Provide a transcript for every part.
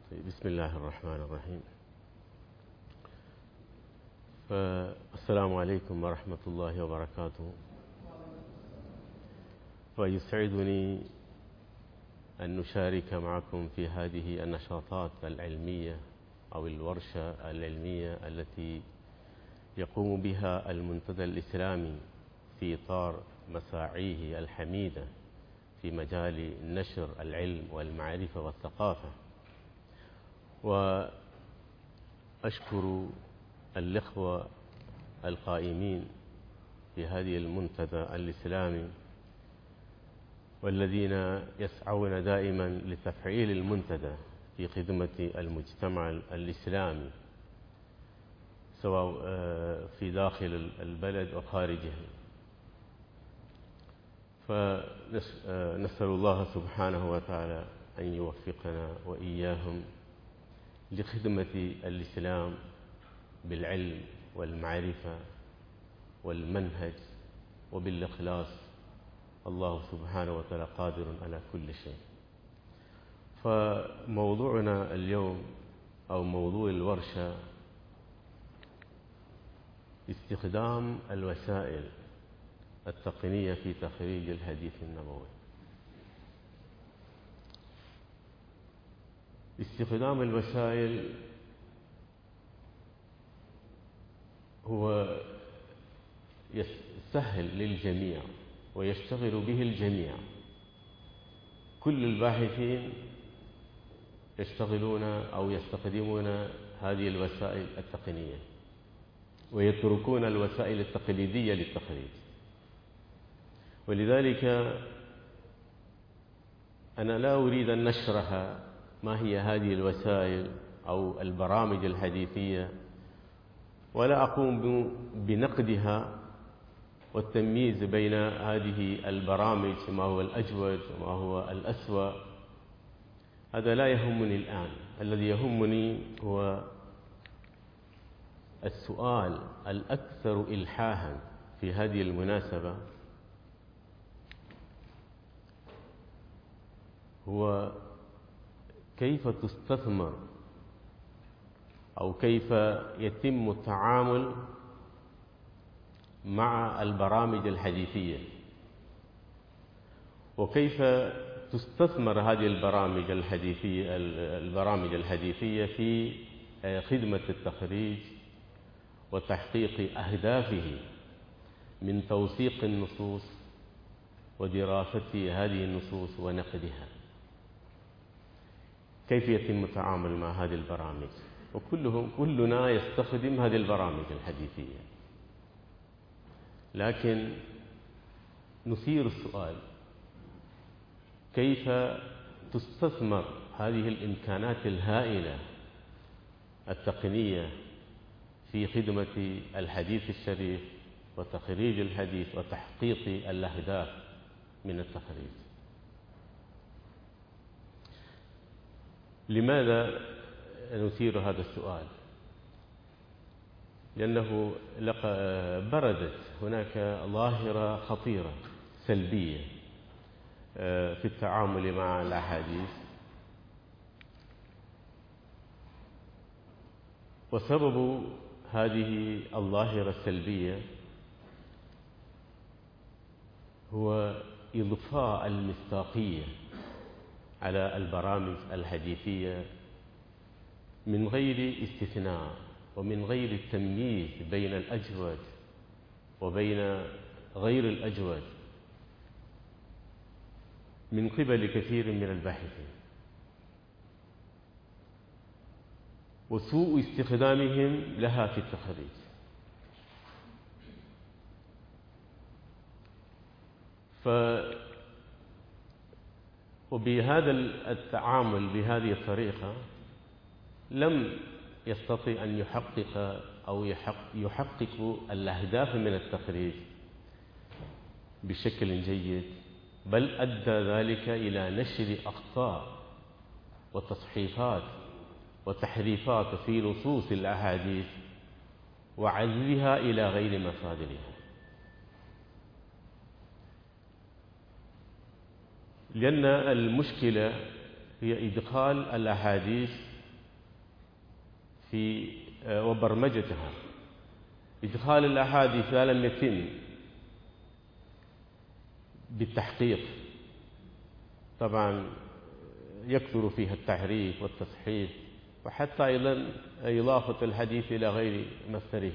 بسم الله الرحمن الرحيم. السلام عليكم ورحمة الله وبركاته. ويسعدني أن نشارك معكم في هذه النشاطات العلمية أو الورشة العلمية التي يقوم بها المنتدى الإسلامي في إطار مساعيه الحميدة في مجال نشر العلم والمعرفة والثقافة. وأشكر الإخوة القائمين في هذه المنتدى الإسلامي والذين يسعون دائما لتفعيل المنتدى في خدمة المجتمع الإسلامي سواء في داخل البلد وخارجه. فنسأل الله سبحانه وتعالى أن يوفقنا وإياهم لخدمة الإسلام بالعلم والمعرفة والمنهج وبالإخلاص. الله سبحانه وتعالى قادر على كل شيء. فموضوعنا اليوم أو موضوع الورشة استخدام الوسائل التقنية في تخريج الحديث النبوي. استخدام الوسائل هو يسهل للجميع ويشتغل به الجميع. كل الباحثين يشتغلون أو يستخدمون هذه الوسائل التقنية ويتركون الوسائل التقليدية للتخريج. ولذلك أنا لا أريد أن نشرح ما هي هذه الوسائل أو البرامج الحديثية، ولا أقوم بنقدها والتمييز بين هذه البرامج ما هو الأجود وما هو الأسوأ. هذا لا يهمني الآن. الذي يهمني هو السؤال الأكثر إلحاحا في هذه المناسبة، هو كيف تستثمر أو كيف يتم التعامل مع البرامج الحديثية، وكيف تستثمر هذه البرامج الحديثية في خدمة التخريج وتحقيق أهدافه من توثيق النصوص ودراسة هذه النصوص ونقدها. كيف يتم التعامل مع هذه البرامج؟ كلنا يستخدم هذه البرامج الحديثية، لكن نثير السؤال: كيف تستثمر هذه الإمكانات الهائلة التقنية في خدمة الحديث الشريف وتخريج الحديث وتحقيق الأهداف من التخريج؟ لماذا نثير هذا السؤال؟ لأنه بردت هناك ظاهرة خطيرة سلبية في التعامل مع الأحاديث، وسبب هذه الظاهرة السلبية هو إضفاء المصداقية على البرامج الحديثية من غير استثناء ومن غير التمييز بين الأجود وبين غير الأجود من قبل كثير من الباحثين، وسوء استخدامهم لها في التخريج. وبهذا التعامل بهذه الطريقة لم يستطيع أن يحقق أو يحقق الأهداف من التخريج بشكل جيد، بل أدى ذلك إلى نشر أخطاء وتصحيفات وتحريفات في نصوص الأحاديث وعزلها إلى غير مصادرها. لأن المشكلة هي إدخال الأحاديث في وبرمجتها. إدخال الأحاديث إذا لم يتم بالتحقيق طبعا يكثر فيها التحريف والتصحيف، وحتى أيضا إضافة الحديث إلى غير مصدره.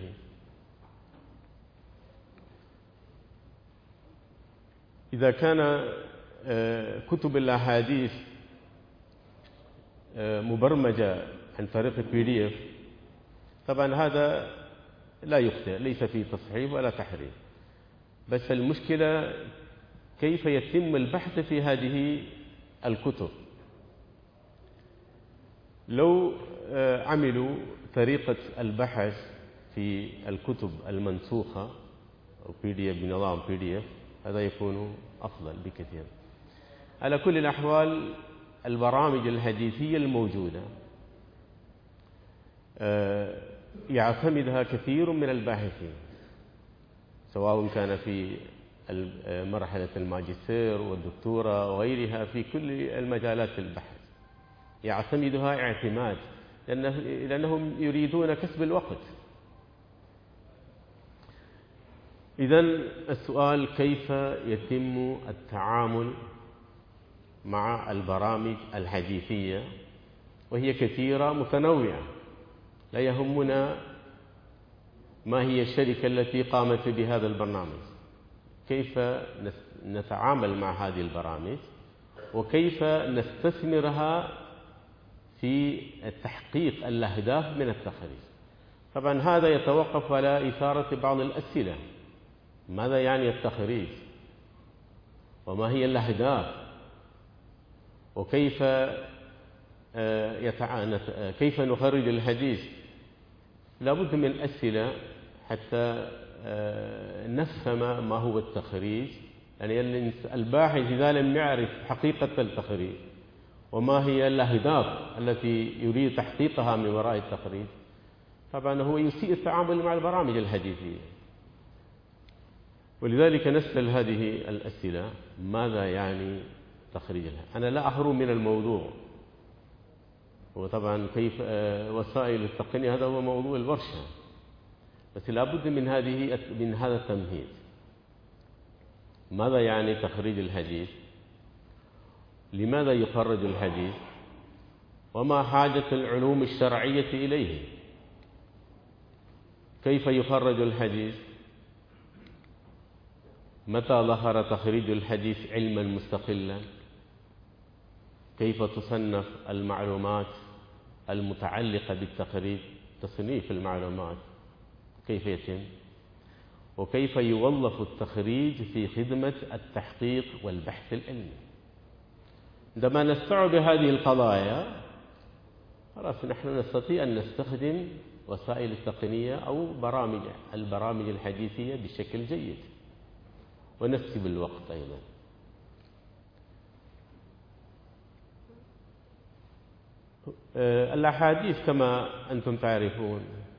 إذا كان كتب الأحاديث مبرمجة عن طريق PDF طبعا هذا لا يخطئ، ليس فيه تصحيف ولا تحريف، بس المشكلة كيف يتم البحث في هذه الكتب. لو عملوا طريقة البحث في الكتب المنسوخة أو PDF بنظام PDF هذا يكون أفضل بكثير. على كل الأحوال البرامج الحديثية الموجودة يعتمدها كثير من الباحثين، سواء كان في مرحلة الماجستير والدكتوراه وغيرها، في كل المجالات البحث يعتمدها اعتماد، لأنهم يريدون كسب الوقت. إذن السؤال كيف يتم التعامل مع البرامج الحديثية، وهي كثيرة متنوعة. لا يهمنا ما هي الشركة التي قامت بهذا البرنامج، كيف نتعامل مع هذه البرامج وكيف نستثمرها في تحقيق الأهداف من التخريج. طبعا هذا يتوقف على إثارة بعض الأسئلة: ماذا يعني التخريج؟ وما هي الأهداف؟ وكيف كيف نخرج الحديث؟ لا بد من أسئلة حتى نفهم ما هو التخريج. يعني الباحث إذا لم يعرف حقيقة التخريج وما هي الأهداف التي يريد تحقيقها من وراء التخريج، طبعا هو يسيء التعامل مع البرامج الحديثية. ولذلك نسأل هذه الأسئلة: ماذا يعني تخريجها؟ أنا لا أهرب من الموضوع، وطبعا كيف وسائل التقنية هذا هو موضوع الورشة، بس لا بد من هذا التمهيد. ماذا يعني تخريج الحديث؟ لماذا يخرج الحديث؟ وما حاجة العلوم الشرعية إليه؟ كيف يخرج الحديث؟ متى ظهر تخريج الحديث علما مستقلا؟ كيف تصنف المعلومات المتعلقة بالتخريج؟ تصنيف المعلومات كيف يتم؟ وكيف يوظف التخريج في خدمة التحقيق والبحث العلمي؟ عندما نستوعب هذه القضايا خلاص نحن نستطيع أن نستخدم وسائل التقنية أو البرامج الحديثية بشكل جيد ونكسب الوقت أيضا. الأحاديث كما أنتم تعرفون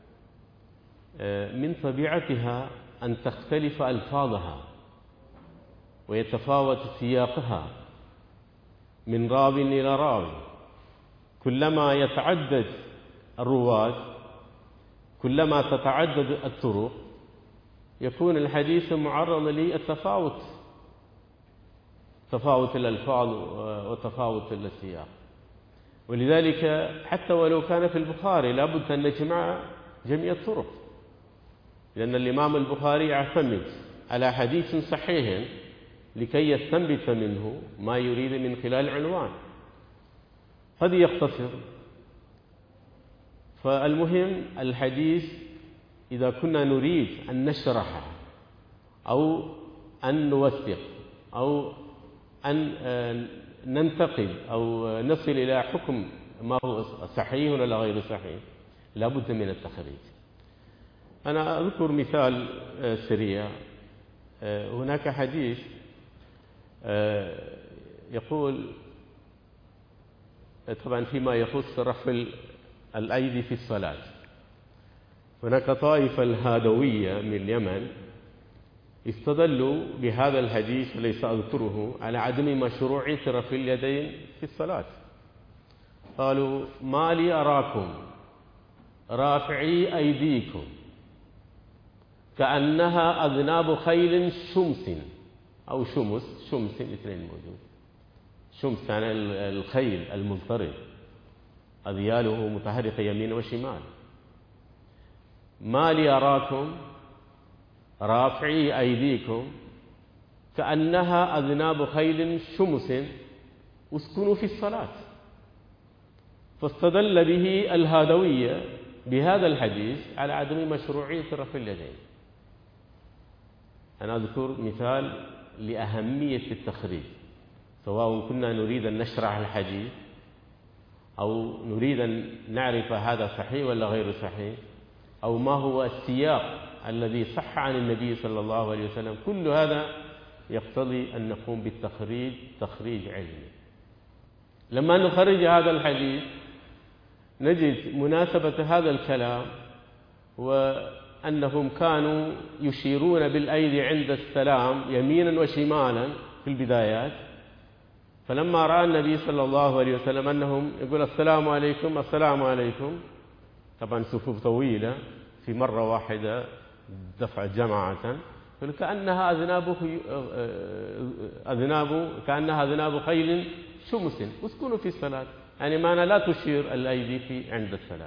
من طبيعتها أن تختلف ألفاظها ويتفاوت سياقها من راو إلى راو. كلما يتعدد الرواة كلما تتعدد الطرق يكون الحديث معرض للتفاوت، تفاوت الألفاظ وتفاوت السياق. ولذلك حتى ولو كان في البخاري لابد أن نجمع جميع الطرق، لأن الإمام البخاري يعتمد على حديث صحيح لكي يستنبط منه ما يريد من خلال عنوان، قد يختصر. فالمهم الحديث إذا كنا نريد أن نشرح أو أن نوثق أو أن ننتقد أو نصل إلى حكم ما هو صحيح ولا غير صحيح لابد من التخريج. أنا أذكر مثال سريع. هناك حديث يقول طبعا فيما يخص رفع الأيدي في الصلاة، هناك طائفة الهادوية من اليمن استدلوا بهذا الحديث ليس أذكره على عدم مشروعية رفع اليدين في الصلاة. قالوا: ما لي أراكم رافعي أيديكم كأنها أذناب خيل شمس أو شمس الاثنين موجود. شمس يعني الخيل المضطرب أذياله متحركة يمين وشمال. ما لي أراكم رافعي أيديكم كأنها أذناب خيل شمس اسكنوا في الصلاة. فاستدل به الهادوية بهذا الحديث على عدم مشروعية رفع اليدين. أنا أذكر مثال لأهمية التخريج، سواء كنا نريد أن نشرح الحديث أو نريد أن نعرف هذا صحيح ولا غير صحيح، أو ما هو السياق الذي صح عن النبي صلى الله عليه وسلم. كل هذا يقتضي أن نقوم بالتخريج تخريج علمي. لما نخرج هذا الحديث نجد مناسبة هذا الكلام، وأنهم كانوا يشيرون بالأيدي عند السلام يمينا وشمالا في البدايات. فلما رأى النبي صلى الله عليه وسلم أنهم يقول السلام عليكم السلام عليكم، طبعا صفوف طويلة في مرة واحدة دفع جماعة، كأنها أذناب خيل شمس اسكنوا في الصلاة، يعني معنى لا تشير الأيدي في عند السلام.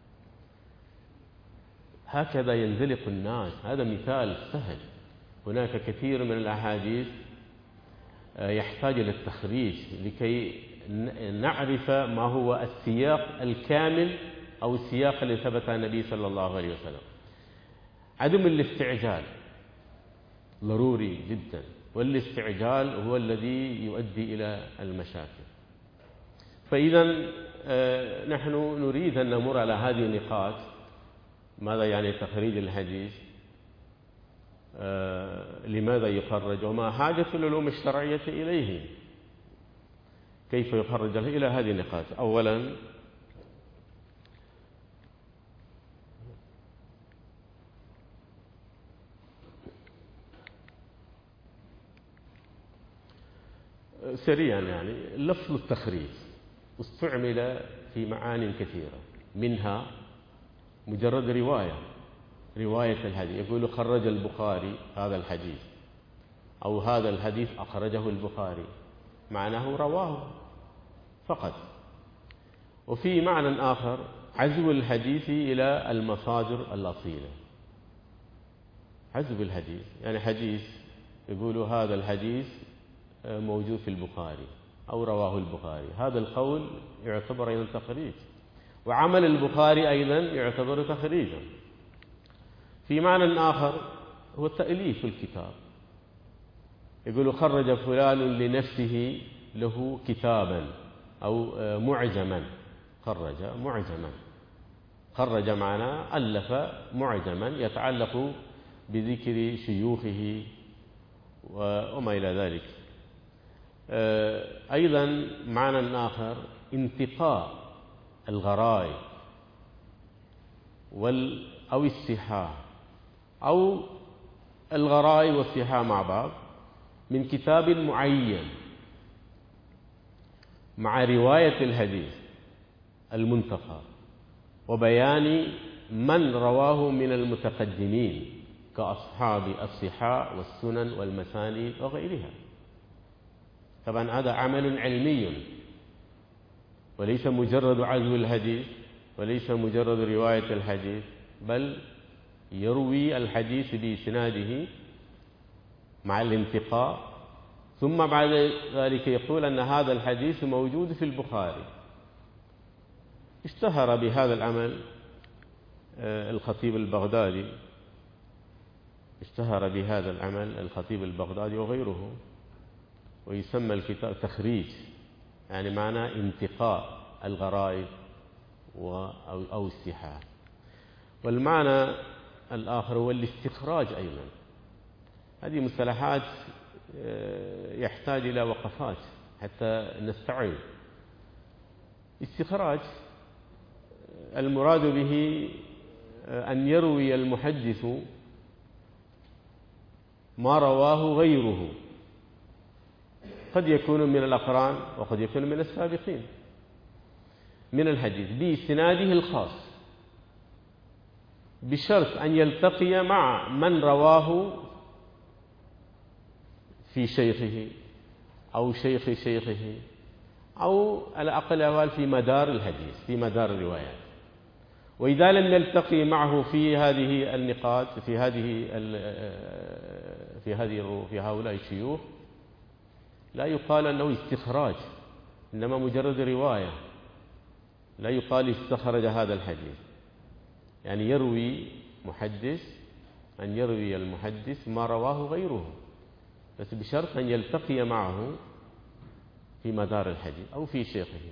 هكذا ينزلق الناس. هذا مثال سهل. هناك كثير من الأحاديث يحتاج إلى التخريج لكي نعرف ما هو السياق الكامل أو السياق الذي ثبت عن النبي صلى الله عليه وسلم. عدم الاستعجال ضروري جدا، والاستعجال هو الذي يؤدي إلى المشاكل. فإذا نحن نريد أن نمر على هذه النقاط. ماذا يعني تخريج الحديث؟ لماذا يخرج؟ وما حاجة العلوم الشرعية إليه؟ كيف يخرج؟ إلى هذه النقاط. أولا، سريعا، يعني لفظ التخريج استعمل في معان كثيرة، منها مجرد رواية الحديث. يقول خرج البخاري هذا الحديث، أو هذا الحديث أخرجه البخاري، معناه رواه فقط. وفي معنى آخر عزو الحديث إلى المصادر الأصيلة. عزو الحديث يعني حديث يقول هذا الحديث موجود في البخاري أو رواه البخاري، هذا القول يعتبر أيضا تخريج، وعمل البخاري أيضا يعتبر تخريجا. في معنى آخر هو تأليف الكتاب. يقول خرج فلان لنفسه له كتابا أو معجما. خرج معجما، خرج معناه ألف معجما يتعلق بذكر شيوخه وما إلى ذلك. أيضا معنى آخر انتقاء الغرائب أو السحاء، أو الغرائب والسحاء مع بعض من كتاب معين مع رواية الحديث المنتقى وبيان من رواه من المتقدمين كأصحاب الصحاح والسنن والمسانيد وغيرها. طبعا هذا عمل علمي، وليس مجرد عزو الحديث، وليس مجرد رواية الحديث، بل يروي الحديث بإسناده مع الانتقاء، ثم بعد ذلك يقول أن هذا الحديث موجود في البخاري. اشتهر بهذا العمل الخطيب البغدادي، اشتهر بهذا العمل الخطيب البغدادي وغيره، ويسمى الكتاب تخريج، يعني معنى انتقاء الغرائب أو السحاح. والمعنى الآخر هو الاستخراج أيضا. هذه مصطلحات يحتاج إلى وقفات حتى نستوعب. استخراج المراد به أن يروي المحدث ما رواه غيره، قد يكون من الأقران وقد يكون من السابقين من الحديث بإسناده الخاص. بشرط أن يلتقي مع من رواه في شيخه أو شيخ شيخه، أو على أقل الأحوال في مدار الحديث، في مدار الروايات. وإذا لم يلتقي معه في هذه النقاط، في هؤلاء الشيوخ، لا يقال أنه استخراج، إنما مجرد رواية. لا يقال استخرج هذا الحديث، يعني يروي محدث أن يروي المحدث ما رواه غيره، بس بشرط أن يلتقي معه في مدار الحديث أو في شيخه.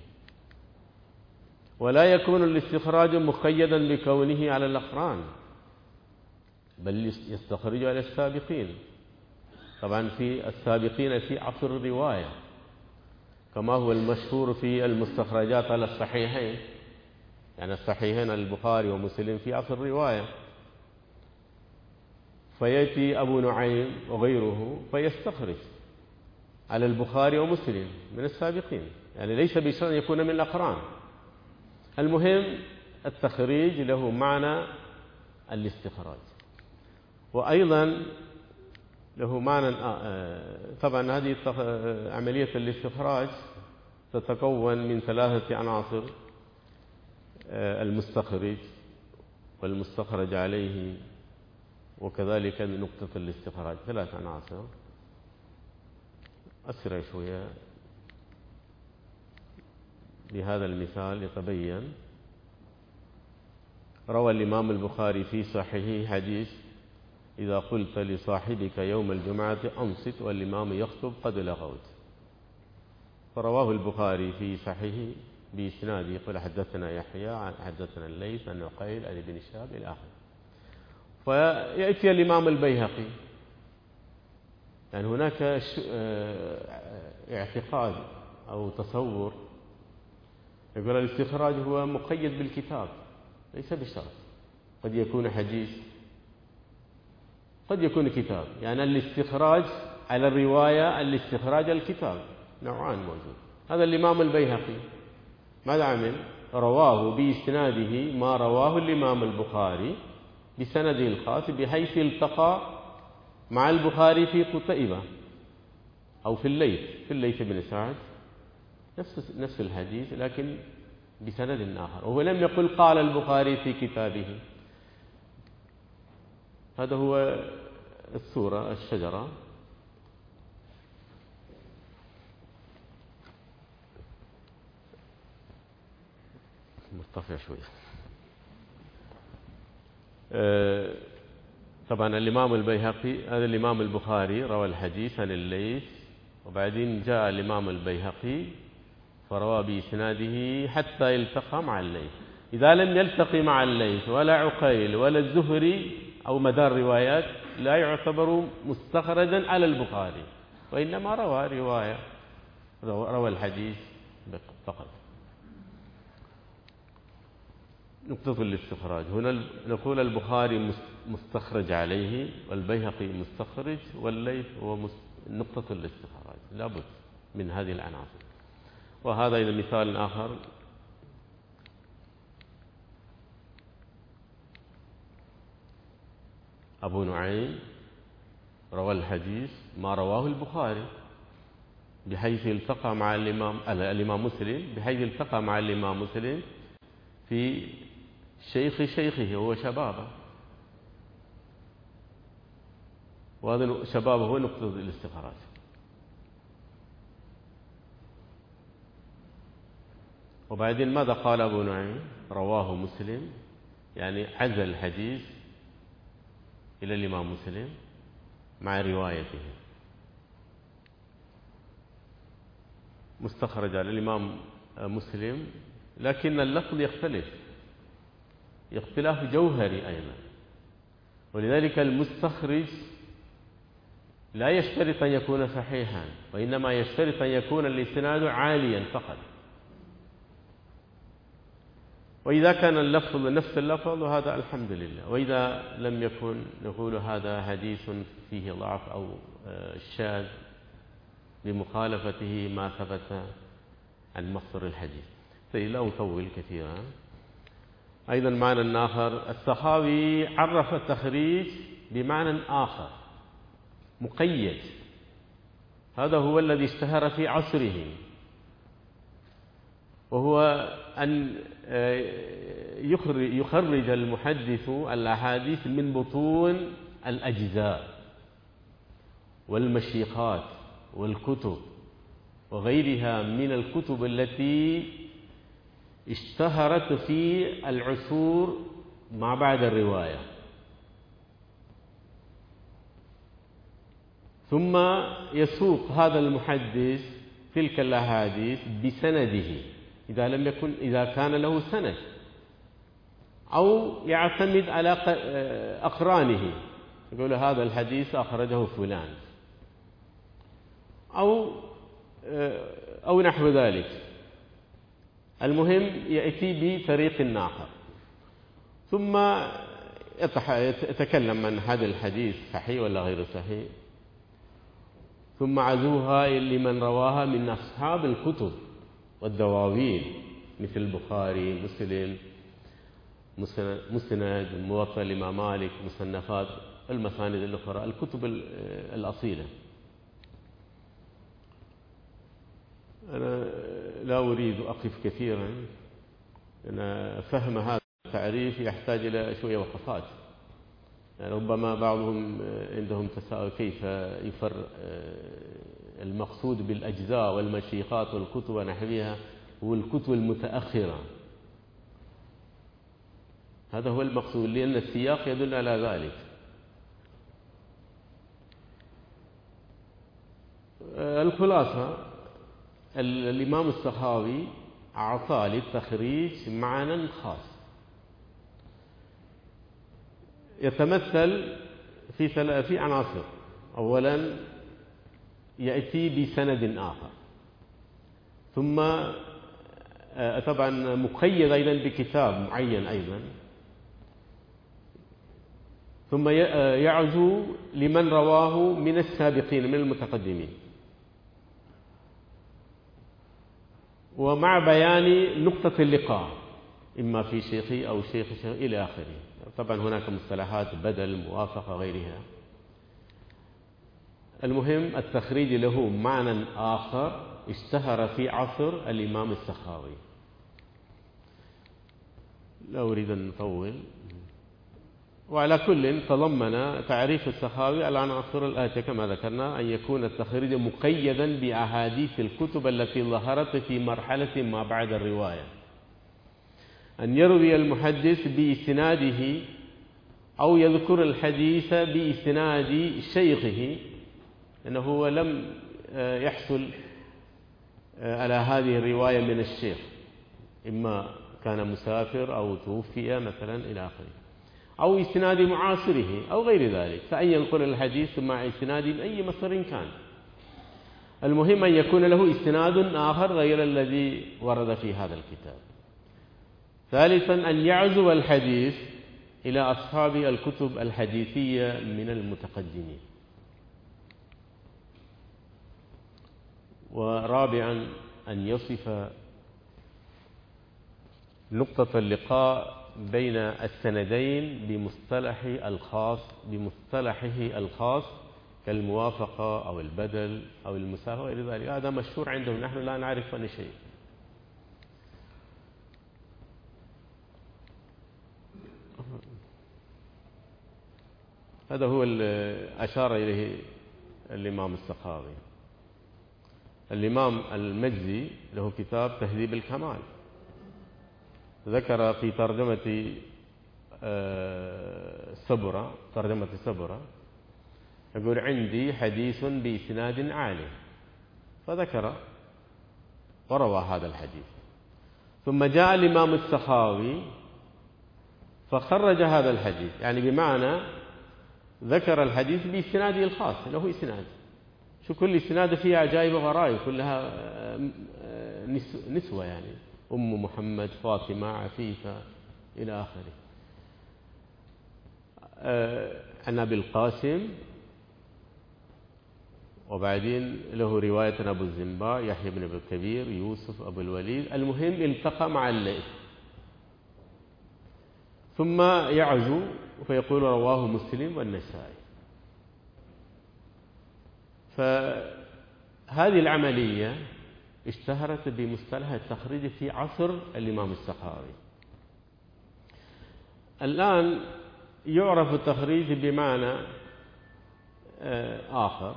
ولا يكون الاستخراج مقيدا بكونه على الأقران، بل يستخرج على السابقين. طبعا في السابقين في عصر الرواية، كما هو المشهور في المستخرجات على الصحيحين، يعني الصحيحين البخاري ومسلم في عصر الرواية، فيأتي أبو نعيم وغيره فيستخرج على البخاري ومسلم من السابقين، يعني ليس بشرط أن يكون من الأقران. المهم التخريج له معنى الاستخراج، وأيضا له معنى طبعا هذه عملية الاستخراج تتكون من 3 عناصر: المستخرج والمستخرج عليه، وكذلك نقطة الاستخراج. 3 عناصر. أسرع شوية بهذا المثال يتبين. روى الإمام البخاري في صحيحه حديث: إذا قلت لصاحبك يوم الجمعة أنصت والإمام يخطب قد لغوت. فرواه البخاري في صحيحه بإسناده، يقول: حدثنا يحيى حدثنا الليث عن عقيل عن ابن شهاب إلى آخره. فيأتي الإمام البيهقي، يعني هناك اعتقاد أو تصور يقول الاستخراج هو مقيد بالكتاب، ليس بشرط. قد يكون حديث، قد يكون كتاب، يعني الاستخراج على الرواية، الاستخراج الكتاب، نوعان موجود. هذا الإمام البيهقي ماذا عمل؟ رواه بإسناده ما رواه الإمام البخاري بسنده الخاص، بحيث التقى مع البخاري في قتيبة أو في الليث بن سعد، نفس الحديث لكن بسند آخر، وهو لم يقل قال البخاري في كتابه. هذا هو الصورة، الشجرة. مرتفع شوية. طبعا الإمام البيهقي، هذا الإمام البخاري روى الحديث عن الليث، وبعدين جاء الإمام البيهقي فروى بإسناده حتى يلتقى مع الليث. إذا لم يلتقي مع الليث ولا عقيل ولا الزهري أو مدار روايات، لا يعتبر مستخرجا على البخاري، وإنما روى الحديث فقط. نقطة الاستخراج هنا نقول البخاري مستخرج عليه، والبيهقي مستخرج، والليث هو نقطة الاستخراج. لابد من هذه العناصر. وهذا إلى مثال آخر: أبو نعيم روى الحديث ما رواه البخاري بحيث التقى مع الإمام مسلم، بحيث التقى مع الإمام مسلم في شيخه وهو شبابه، وهذا شبابه هو نقطة الاستخراج. وبعدين ماذا قال أبو نعيم؟ رواه مسلم، يعني عزل الحديث إلى الإمام مسلم مع روايته، مستخرج على الإمام مسلم، لكن اللفظ يختلف اختلاف جوهري أيضا. ولذلك المستخرج لا يشترط أن يكون صحيحا، وإنما يشترط أن يكون الإسناد عاليا فقط. وإذا كان اللفظ نفس اللفظ وهذا الحمد لله، وإذا لم يكن نقول هذا حديث فيه ضعف أو شاذ بمخالفته ما ثبت عن مصدر الحديث. لا أطول كثيرا. أيضا معنى آخر، السخاوي عرف التخريج بمعنى آخر مقيد، هذا هو الذي اشتهر في عصره، وهو أن يخرج المحدث الأحاديث من بطون الأجزاء والمشيخات والكتب وغيرها من الكتب التي اشتهرت في العصور ما بعد الرواية، ثم يسوق هذا المحدث تلك الأحاديث بسنده إذا كان له سند، أو يعتمد على أقرانه، يقول هذا الحديث أخرجه فلان أو نحو ذلك. المهم يأتي بطريق آخر، ثم يتكلم عن هذا الحديث صحيح ولا غير صحيح، ثم عزوها لمن رواها من أصحاب الكتب والدواوين مثل البخاري، مسلم، مسند، موطأ الإمام مالك، مصنفات المساند الأخرى، الكتب الأصيلة. أنا لا أريد أقف كثيرا، أنا فهم هذا التعريف يحتاج إلى شوية وقفات، يعني ربما بعضهم عندهم تساؤل كيف يفرق المقصود بالأجزاء والمشيخات والكتب ونحوها والكتب المتأخرة. هذا هو المقصود، لأن السياق يدل على ذلك. الخلاصة، الإمام السخاوي أعطى للتخريج معنى خاص يتمثل في عناصر. أولا يأتي بسند آخر، ثم طبعا مقيد أيضا بكتاب معين أيضا، ثم يعزو لمن رواه من السابقين من المتقدمين، ومع بيان نقطة اللقاء إما في شيخي أو شيخ إلى آخره. طبعا هناك مصطلحات بدل، موافقة، غيرها. المهم التخريج له معنى آخر اشتهر في عصر الإمام السخاوي. لا أريد أن نطول. وعلى كل تضمن تعريف السخاوي العناصر الآتية كما ذكرنا: أن يكون التخريج مقيدا بأحاديث الكتب التي ظهرت في مرحلة ما بعد الرواية، أن يروي المحدث بإسناده أو يذكر الحديث بإسناد شيخه، أنه لم يحصل على هذه الرواية من الشيخ، إما كان مسافر أو توفي مثلا إلى آخره، أو إسناد معاصره أو غير ذلك، فأن ينقل الحديث مع إسناد من أي مصدر كان. المهم أن يكون له إسناد آخر غير الذي ورد في هذا الكتاب. ثالثا أن يعزو الحديث إلى أصحاب الكتب الحديثية من المتقدمين. ورابعا أن يصف نقطة اللقاء بين السندين بمصطلحه الخاص كالموافقة أو البدل أو المساواة وغير ذلك. هذا مشهور عندهم، نحن لا نعرف عنه شيء. هذا هو أشار إليه الإمام السخاوي. الإمام المجزي له كتاب تهذيب الكمال، ذكر في ترجمة سبرة يقول: عندي حديث بإسناد عالي، فذكر وروى هذا الحديث. ثم جاء الإمام السخاوي فخرج هذا الحديث، يعني بمعنى ذكر الحديث بإسناده الخاص، له إسناد. شو كل إسناد فيها عجائب وغرائب، كلها نسوة، يعني أم محمد، فاطمة، عفيفة إلى آخره. عن أبي القاسم، وبعدين له رواية عن أبو الزنباء، يحيى بن أبي الكبير، يوسف، أبو الوليد. المهم التقى مع الليث، ثم يعزو فيقول رواه مسلم والنسائي. فهذه العملية اشتهرت بمصطلح التخريج في عصر الإمام السخاوي. الآن يعرف التخريج بمعنى آخر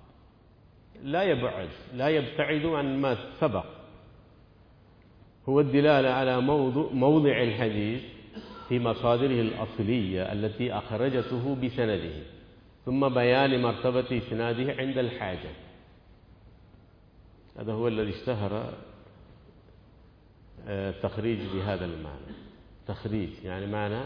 لا يبتعد عن ما سبق، هو الدلالة على موضع الحديث في مصادره الأصلية التي أخرجته بسنده، ثم بيان مرتبة إسناده عند الحاجة. هذا هو الذي اشتهر التخريج بهذا المعنى. تخريج يعني معنى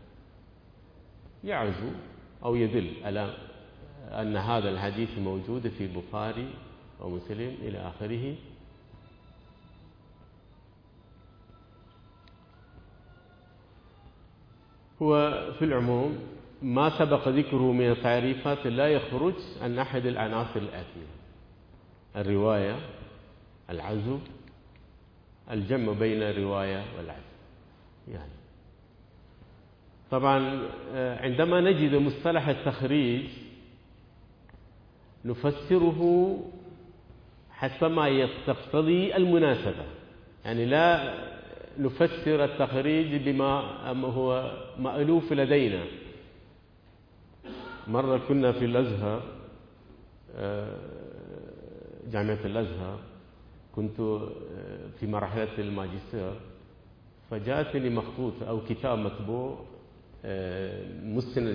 يعزو أو يدل على أن هذا الحديث موجود في البخاري ومسلم إلى آخره. هو في العموم ما سبق ذكره من التعريفات لا يخرج عن أحد العناصر الآتية: الرواية، العزو، الجمع بين الرواية والعزو. يعني طبعا عندما نجد مصطلح التخريج نفسره حسب ما تقتضي المناسبة، يعني لا نفسر التخريج بما هو مألوف لدينا. مرة كنا في الأزهر، جامعة الأزهر، كنت في مرحلة الماجستير، فجاءتني مخطوط أو كتاب مطبوع مستند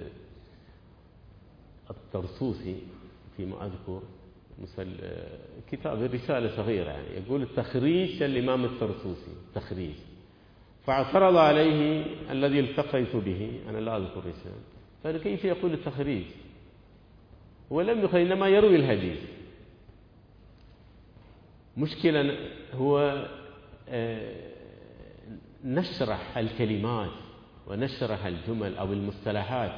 الطرسوسي فيما أذكر، كتاب رسالة صغيرة يعني يقول التخريج الإمام الطرسوسي تخريج. فاعترض عليه الذي التقيت به، أنا لا أذكر اسمه، قال كيف يقول التخريج ولم يخرج إنما يروي الحديث. مشكلة هو نشرح الكلمات ونشرح الجمل أو المصطلحات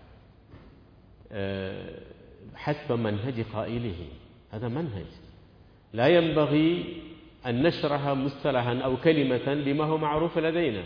حسب منهج قائله. هذا منهج، لا ينبغي أن نشرح مصطلحا أو كلمة بما هو معروف لدينا.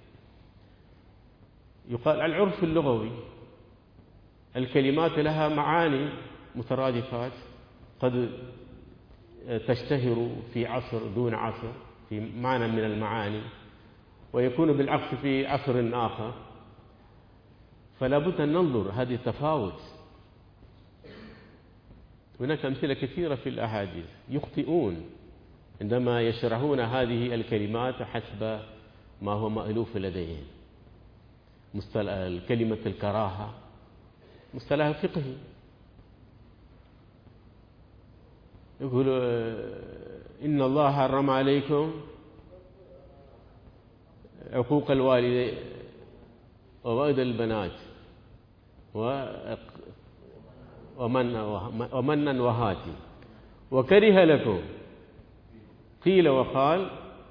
يقال العرف اللغوي، الكلمات لها معاني مترادفات، قد تشتهر في عصر دون عصر في معنى من المعاني، ويكون بالعكس في عصر آخر. فلا بد أن ننظر هذه التفاوت. هناك أمثلة كثيرة في الأحاديث يخطئون عندما يشرحون هذه الكلمات حسب ما هو مألوف لديهم. كلمة الكراهة مصطلح فقهي، يقول إن الله حرم عليكم عقوق الوالدين ووأد البنات ومنا وهاتي وكره لكم قيل وقال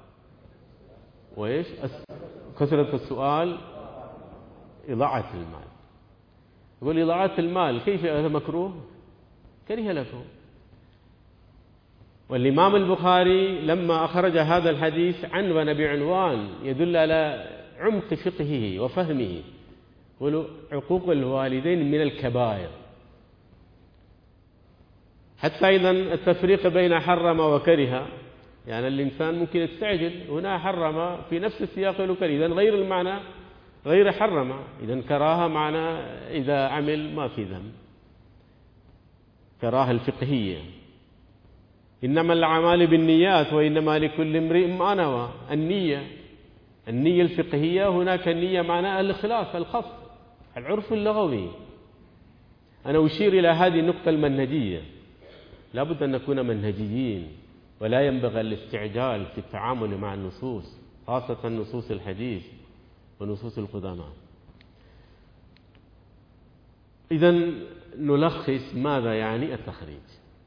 وإيش كثرة السؤال إضاعة المال. يقول إضاعة المال كيف هذا مكروه؟ كره لكم. والإمام البخاري لما أخرج هذا الحديث عنوان بعنوان يدل على عمق فقهه وفهمه. يقول عقوق الوالدين من الكبائر. حتى أيضا التفريق بين حرم وكره، يعني الإنسان ممكن يستعجل، هنا حرم في نفس السياق يقول كره، إذن غير المعنى غير حرم، إذن كراهة معنى إذا عمل ما في ذنب، كراهة الفقهية. إنما الأعمال بالنيات وإنما لكل امرئ ما نوى. النية الفقهية، هناك النية معناها الإخلاص القصد. العرف اللغوي، أنا أشير إلى هذه النقطة المنهجية. لا بد أن نكون منهجيين، ولا ينبغي الاستعجال في التعامل مع النصوص، خاصة نصوص الحديث ونصوص القدماء. إذن نلخص ماذا يعني التخريج.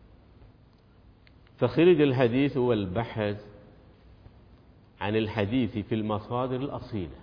تخريج الحديث هو البحث عن الحديث في المصادر الأصيلة.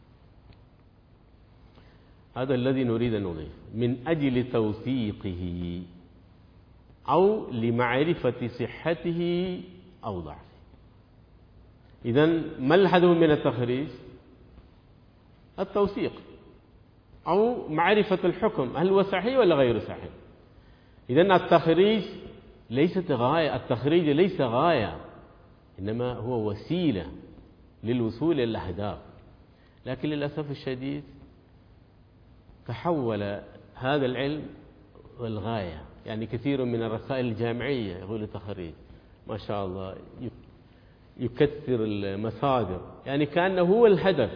هذا الذي نريد أن نضيف من أجل توثيقه أو لمعرفة صحته أو ضعفه. إذن ما الهدف من التخريج؟ التوثيق أو معرفة الحكم هل هو صحيح ولا غير صحيح. إذن التخريج ليست غاية، التخريج ليس غاية، إنما هو وسيلة للوصول إلى الأهداف. لكن للأسف الشديد تحول هذا العلم والغاية. يعني كثير من الرسائل الجامعية يقول تخريج، ما شاء الله يكثر المصادر، يعني كأنه هو الهدف.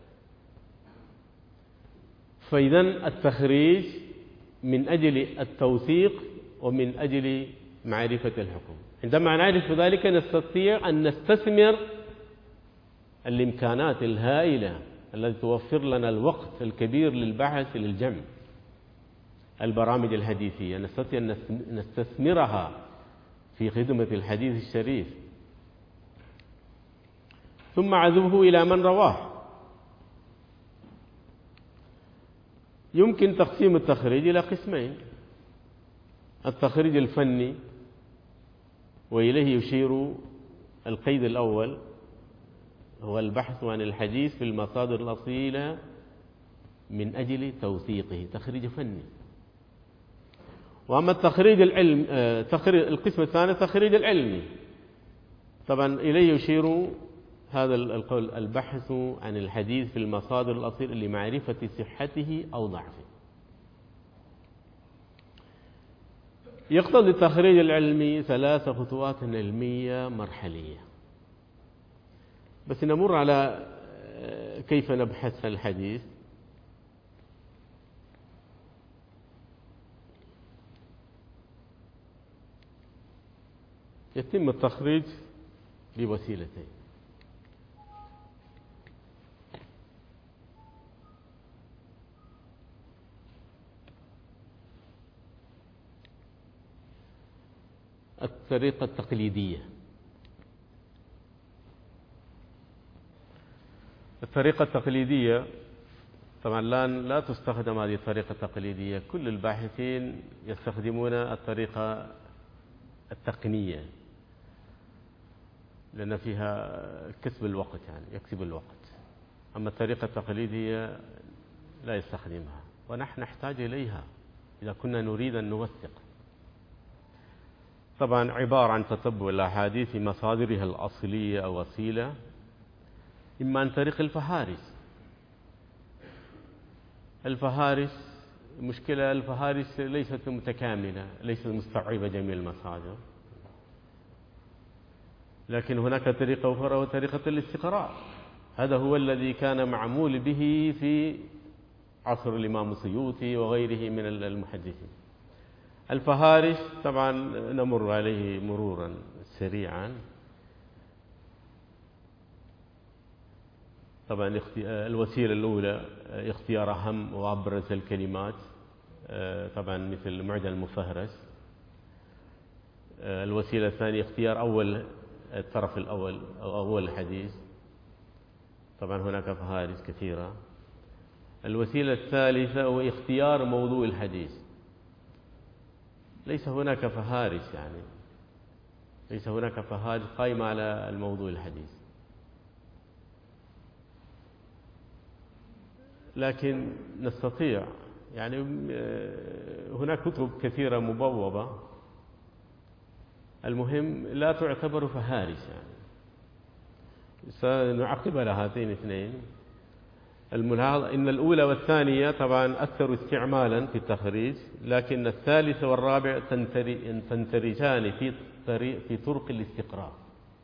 فإذا التخريج من أجل التوثيق ومن أجل معرفة الحكم. عندما نعرف ذلك نستطيع أن نستثمر الإمكانات الهائلة التي توفر لنا الوقت الكبير للبحث للجمع. البرامج الحديثية نستطيع أن نستثمرها في خدمة الحديث الشريف. ثم عزوه إلى من رواه. يمكن تقسيم التخريج إلى قسمين: التخريج الفني، وإليه يشير القيد الأول، هو البحث عن الحديث في المصادر الأصيلة من أجل توثيقه، تخريج فني. وأما التخريج العلم، القسم الثاني تخريج العلمي، طبعا إليه يشير هذا القول: البحث عن الحديث في المصادر الأصيلة لمعرفة صحته أو ضعفه. يقتضي التخريج العلمي 3 خطوات علمية مرحلية. بس نمر على كيف نبحث الحديث. يتم التخريج بوسيلتين: الطريقة التقليدية. الطريقة التقليدية طبعا الآن لا تستخدم هذه الطريقة التقليدية، كل الباحثين يستخدمون الطريقة التقنية لأن فيها كسب الوقت، يعني يكسب الوقت. أما الطريقة التقليدية لا يستخدمها، ونحن نحتاج إليها إذا كنا نريد أن نوثق. طبعا عبارة عن تتبع الأحاديث في مصادرها الأصلية أو وسيلة، إما عن طريق الفهارس. الفهارس مشكلة، الفهارس ليست متكاملة، ليست مستوعبة جميع المصادر. لكن هناك طريقة أخرى وطريقة الاستقراء، هذا هو الذي كان معمول به في عصر الإمام السيوطي وغيره من المحدثين. الفهارس طبعا نمر عليه مرورا سريعا. طبعا الوسيلة الأولى اختيار أهم وأبرز الكلمات، طبعا مثل معجم المفهرس. الوسيلة الثانية اختيار أول الطرف الأول أو أول الحديث، طبعا هناك فهارس كثيرة. الوسيلة الثالثة هو اختيار موضوع الحديث. ليس هناك فهارس، يعني ليس هناك فهارس قائمة على الموضوع الحديث، لكن نستطيع، يعني هناك كتب كثيرة مبوبة، المهم لا تعتبر فهارس. يعني سنعقب على هاتين الاثنين. الملاحظ أن الأولى والثانية طبعا أكثر استعمالا في التخريج، لكن الثالثة والرابع تندرجان في طرق الاستقراء.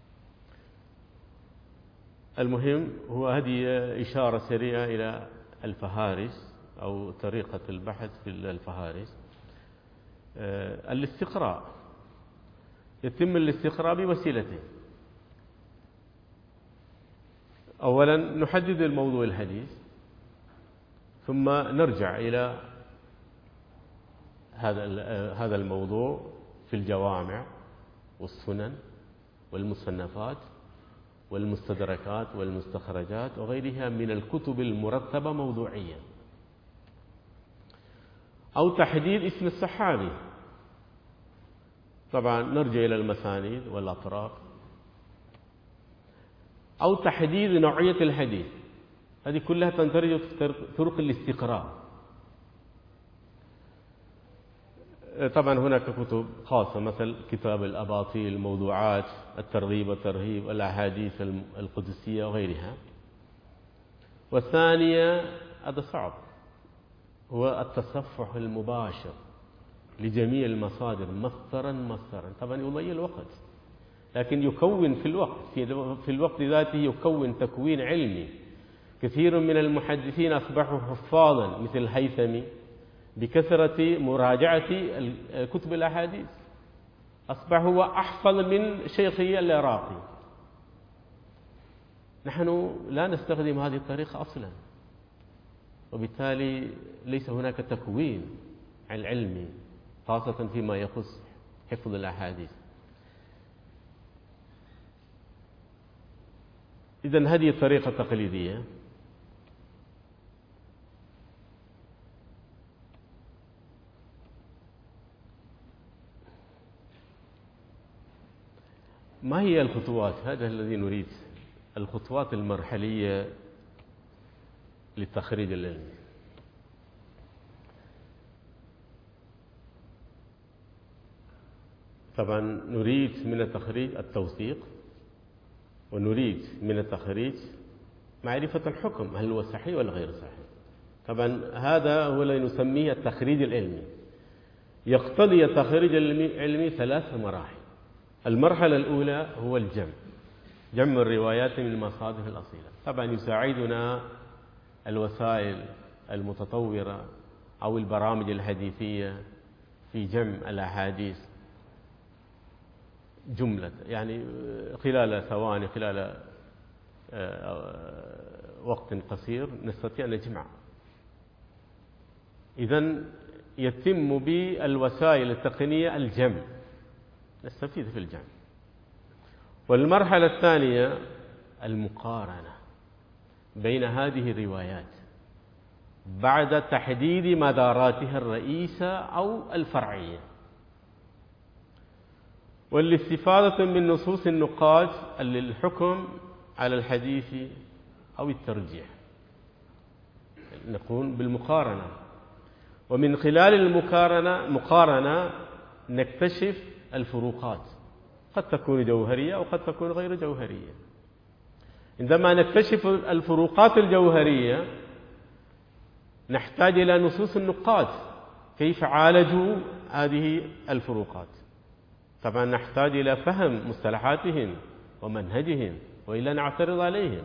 المهم هو هذه إشارة سريعة إلى الفهارس أو طريقة البحث في الفهارس. الاستقراء يتم الاستقراء بوسيلتين: أولا نحدد الموضوع الحديث، ثم نرجع إلى هذا الموضوع في الجوامع والسنن والمصنفات والمستدركات والمستخرجات وغيرها من الكتب المرتبة موضوعيا. أو تحديد اسم الصحابي، طبعا نرجع إلى المسانيد والأطراف. أو تحديد نوعية الحديث، هذه كلها تندرج في طرق الاستقراء. طبعا هناك كتب خاصة مثل كتاب الأباطيل، الموضوعات، الترغيب والترهيب، الأحاديث القدسية وغيرها. والثانية هذا صعب، هو التصفح المباشر لجميع المصادر مسطرا. طبعا يضيع الوقت، لكن يكون في الوقت ذاته يكون تكوين علمي. كثير من المحدثين أصبحوا حفاظا مثل الهيثمي بكثرة مراجعة كتب الأحاديث، أصبح هو أحفظ من شيخه العراقي. نحن لا نستخدم هذه الطريقة أصلا، وبالتالي ليس هناك تكوين علمي خاصة فيما يخص حفظ الأحاديث. إذن هذه الطريقة التقليدية. ما هي الخطوات؟ هذا الذي نريد، الخطوات المرحلية للتخريج العلمي. طبعا نريد من التخريج التوثيق، ونريد من التخريج معرفة الحكم، هل هو صحيح ولا غير صحيح. طبعا هذا هو الذي نسميه التخريج العلمي. يقتضي التخريج العلمي 3 مراحل. المرحلة الأولى هو جمع الروايات من المصادر الأصيلة. طبعا يساعدنا الوسائل المتطورة أو البرامج الحديثية في جمع الأحاديث جملة، يعني خلال ثواني، خلال وقت قصير نستطيع أن نجمع. إذن يتم بالوسائل التقنية الجمع، نستفيد في الجمع. والمرحلة الثانية المقارنة بين هذه الروايات بعد تحديد مداراتها الرئيسة أو الفرعية، والاستفادة من نصوص النقاد للحكم على الحديث أو الترجيح. نقوم بالمقارنة، ومن خلال المقارنة نكتشف الفروقات، قد تكون جوهرية أو قد تكون غير جوهرية. عندما نكتشف الفروقات الجوهرية نحتاج إلى نصوص النقاد كيف عالجوا هذه الفروقات. طبعا نحتاج إلى فهم مصطلحاتهم ومنهجهم، وإلا نعترض عليهم.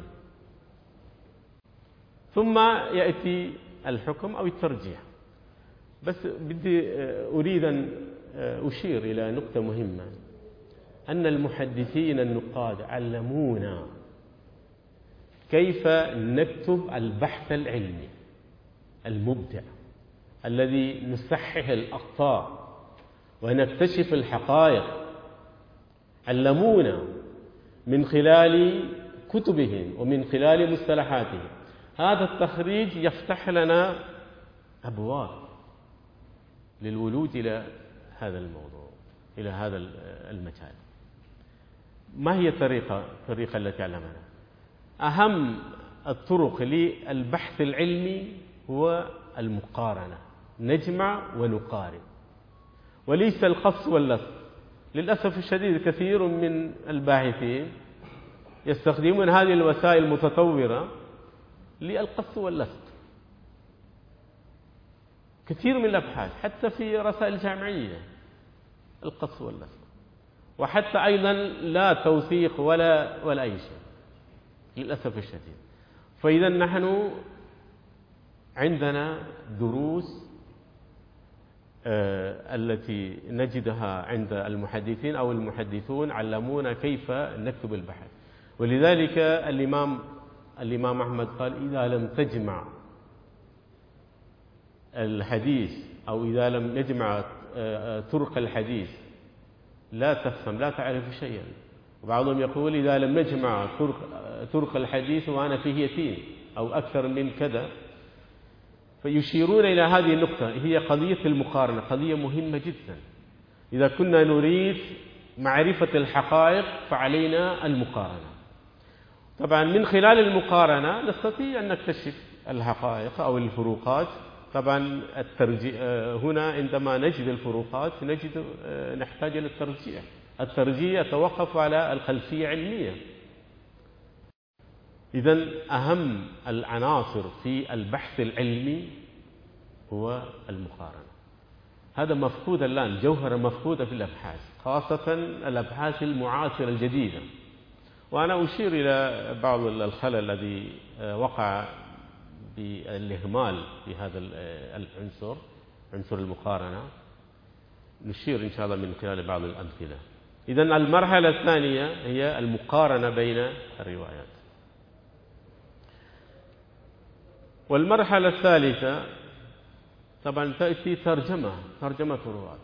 ثم يأتي الحكم أو الترجيح. بس أريد أن أشير إلى نقطة مهمة، أن المحدثين النقاد علمونا كيف نكتب البحث العلمي المبدع الذي نصحح الأخطاء ونكتشف الحقائق. علمونا من خلال كتبهم ومن خلال مصطلحاتهم. هذا التخريج يفتح لنا أبواب للولوج إلى هذا الموضوع، إلى هذا المجال. ما هي الطريقة التي علمنا؟ أهم الطرق للبحث العلمي هو المقارنة، نجمع ونقارن، وليس القص واللصق. للأسف الشديد كثير من الباحثين يستخدمون هذه الوسائل المتطورة للقص واللصق. كثير من الأبحاث حتى في رسائل جامعية القص واللصق، وحتى أيضا لا توثيق ولا أي شيء للأسف الشديد. فإذا نحن عندنا دروس التي نجدها عند المحدثين أو المحدثون علمونا كيف نكتب البحث. ولذلك الإمام أحمد قال: إذا لم تجمع الحديث أو إذا لم نجمع طرق الحديث لا تفهم، لا تعرف شيئا. وبعضهم يقول: إذا لم نجمع طرق الحديث وأنا فيه يتيم أو أكثر من كذا. فيشيرون إلى هذه النقطة، هي قضية المقارنة، قضية مهمة جدا. إذا كنا نريد معرفة الحقائق فعلينا المقارنة. طبعا من خلال المقارنة نستطيع أن نكتشف الحقائق أو الفروقات. طبعا هنا عندما نجد الفروقات نحتاج إلى الترجيح. الترجيح يتوقف على الخلفية العلمية. إذن أهم العناصر في البحث العلمي هو المقارنة. هذا مفقود الآن، جوهرة مفقودة في الأبحاث، خاصة الأبحاث المعاصرة الجديدة. وأنا أشير إلى بعض الخلل الذي وقع بالإهمال في هذا العنصر، عنصر المقارنة. نشير إن شاء الله من خلال بعض الأمثلة. إذن المرحلة الثانية هي المقارنة بين الروايات. والمرحلة الثالثة طبعا تأتي ترجمة الرواة.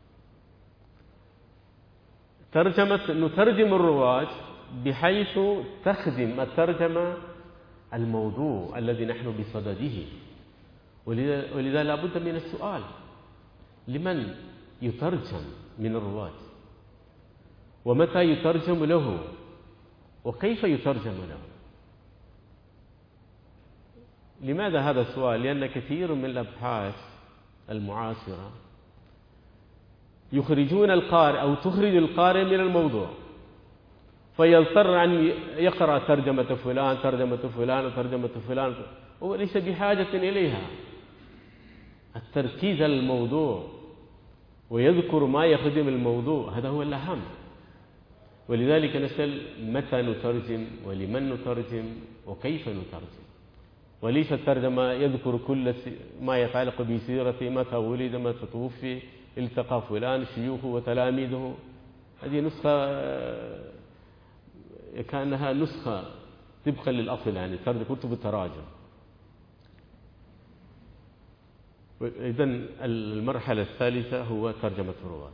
نترجم الرواة بحيث تخدم الترجمة الموضوع الذي نحن بصدده. ولذا لا بد من السؤال: لمن يترجم من الرواة؟ ومتى يترجم له؟ وكيف يترجم له؟ لماذا هذا السؤال؟ لأن كثير من الأبحاث المعاصرة يخرجون القارئ أو تخرج القارئ من الموضوع، فيضطر أن يقرأ ترجمة فلان وترجمة فلان وليس بحاجة إليها. التركيز على الموضوع ويذكر ما يخدم الموضوع، هذا هو الأهم. ولذلك نسأل: متى نترجم؟ ولمن نترجم؟ وكيف نترجم؟ وليس الترجمة يذكر كل ما يتعلق بسيرته، متى ولد، متى توفي، التقى فلان، شيوخه وتلاميذه. هذه نسخة كأنها نسخة طبقا للأصل، يعني كتب التراجم. إذن المرحلة الثالثة هو ترجمة الرواة.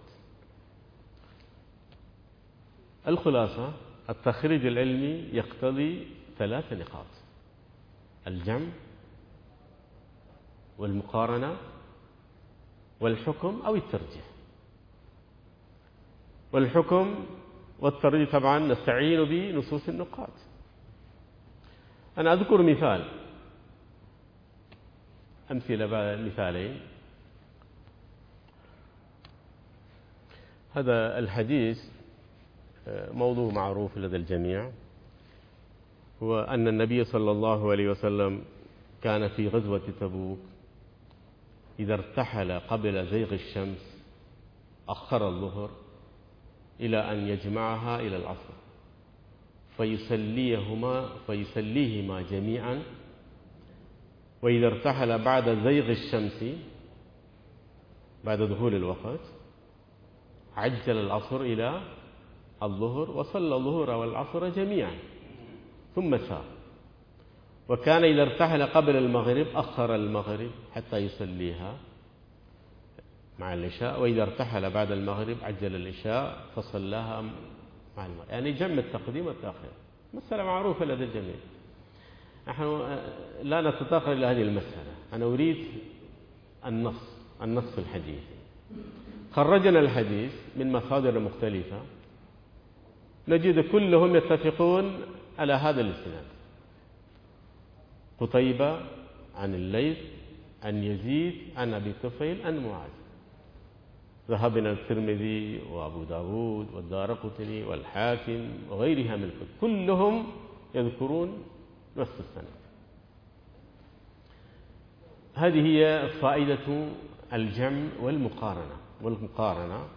الخلاصة: التخريج العلمي يقتضي 3 نقاط: الجمع والمقارنة والحكم أو الترجيح. والحكم والترجيح طبعا نستعين بنصوص النقاد. أنا أذكر مثالين. هذا الحديث موضوع معروف لدى الجميع، هو أن النبي صلى الله عليه وسلم كان في غزوة تبوك إذا ارتحل قبل زيغ الشمس أخر الظهر إلى أن يجمعها إلى العصر فيصليهما جميعا، وإذا ارتحل بعد زيغ الشمس بعد دخول الوقت عجل العصر إلى الظهر وصلى الظهر والعصر جميعا ثم سار. وكان إذا ارتحل قبل المغرب أخر المغرب حتى يصليها مع العشاء، وإذا ارتحل بعد المغرب عجل العشاء فصلاها مع المغرب، يعني جمع التقديم والتأخير. مسألة معروفة لدى الجميع. نحن لا نتطرق إلى هذه المسألة. أنا أريد النص الحديث. خرجنا الحديث من مصادر مختلفة، نجد كلهم يتفقون على هذا الاسناد: قتيبة عن الليث عن يزيد عن أبي طفيل عن معاذ. ذهبنا الترمذي وأبو داود والدارقطني والحاكم وغيرها من الكتب، كلهم يذكرون نفس السند. هذه هي فائدة الجمع والمقارنة.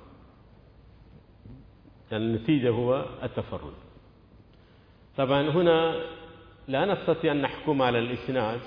النتيجة هو التفرد. طبعا هنا لا نستطيع أن نحكم على الإسناد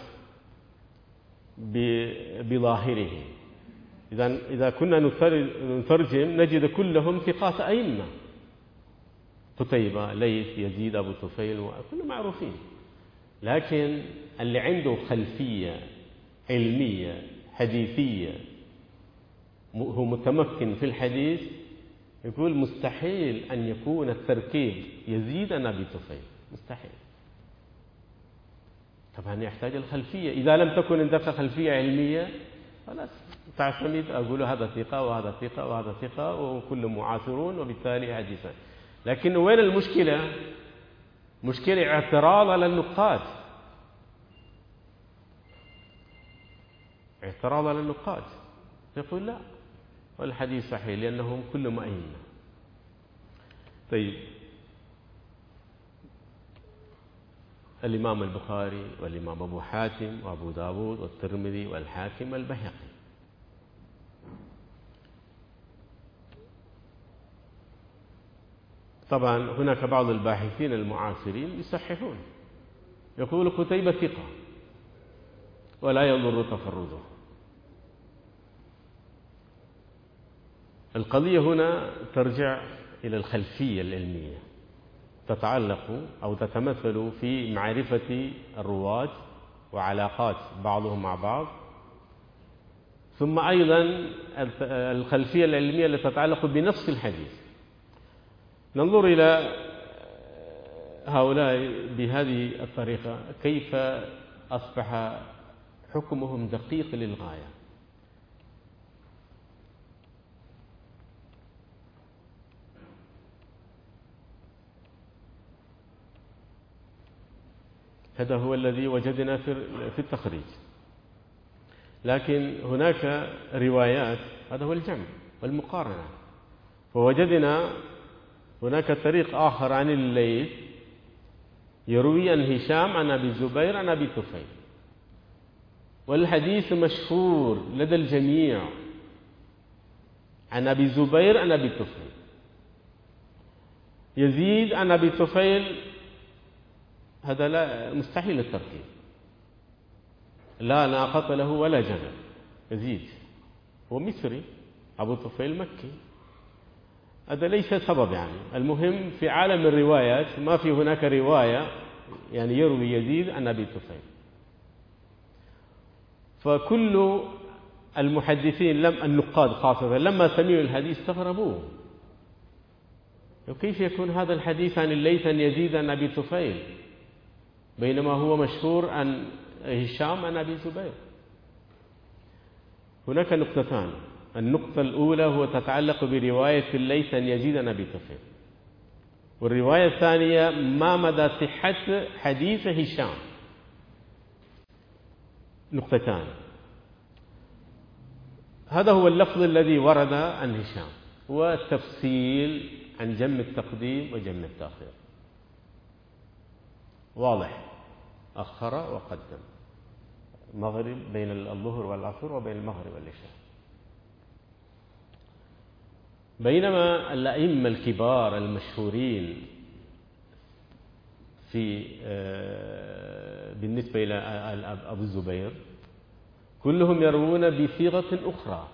بظاهره. إذا كنا نترجم نجد كلهم ثقات أئمة: قتيبة، ليث، يزيد، أبو طفيل، كلهم معروفين. لكن اللي عنده خلفية علمية حديثية هو متمكن في الحديث يقول مستحيل أن يكون التركيب يزيد عن أبي طفيل، مستحيل. طبعا يحتاج الخلفية. إذا لم تكن عندك خلفية علمية خلاص تعتمد، أقول هذا ثقة وهذا ثقة وهذا ثقة وكل معاصرون وبالتالي حديثا. لكن وين المشكلة؟ مشكلة اعتراض على النقاد، اعتراض على النقاد، يقول لا والحديث صحيح لأنهم كلهم أئمة. طيب الإمام البخاري والإمام أبو حاتم وأبو داود والترمذي والحاكم والبيهقي، طبعا هناك بعض الباحثين المعاصرين يصححون، يقول قتيبة ثقة ولا يضر تفرده. القضية هنا ترجع إلى الخلفية العلمية، تتعلق أو تتمثل في معرفة الرواة وعلاقات بعضهم مع بعض، ثم أيضا الخلفية العلمية التي تتعلق بنفس الحديث. ننظر إلى هؤلاء بهذه الطريقة كيف أصبح حكمهم دقيق للغاية. هذا هو الذي وجدنا في التخريج، لكن هناك روايات، هذا هو الجمع والمقارنة، فوجدنا هناك طريق آخر عن الليث يروي عن هشام عن أبي الزبير عن أبي طفيل، والحديث مشهور لدى الجميع عن أبي الزبير عن أبي طفيل. يزيد عن أبي طفيل هذا لا مستحيل التركيب، لا ناقة له ولا جمل. يزيد هو مصري، أبو طفيل مكي، هذا ليس سبب يعني. المهم في عالم الروايات ما في هناك رواية يعني يروي يزيد عن أبي طفيل. فكل المحدثين النقاد خاصة لما سمعوا الحديث استغربوه، كيف يكون هذا الحديث عن الليث عن يزيد عن أبي طفيل بينما هو مشهور عن هشام عن أبي الزبير؟ هناك نقطتان، النقطة الأولى هو تتعلق برواية الليث عن يزيد عن أبي طفيل، والرواية الثانية ما مدى صحة حديث هشام. نقطتان، هذا هو اللفظ الذي ورد عن هشام، والتفصيل عن جم التقديم وجم التأخير واضح، أخر وقدم، مغرب بين الظهر والعصر وبين المغرب والعشاء. بينما الأئمة الكبار المشهورين في بالنسبة إلى أبو الزبير كلهم يروون بصيغة أخرى،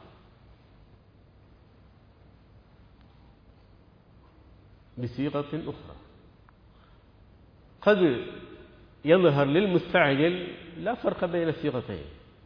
بصيغة أخرى قد يظهر للمستعجل لا فرق بين الصيغتين.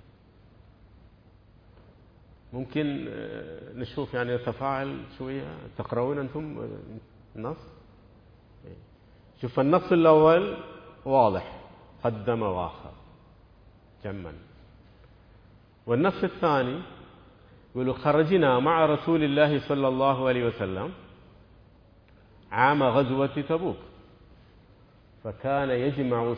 ممكن نشوف يعني نتفاعل شوية، تقرؤون أنتم النص؟ شوف النص الأول واضح، قدم وآخر جمًا، والنص الثاني يقول خرجنا مع رسول الله صلى الله عليه وسلم عام غزوة تبوك فكان يجمع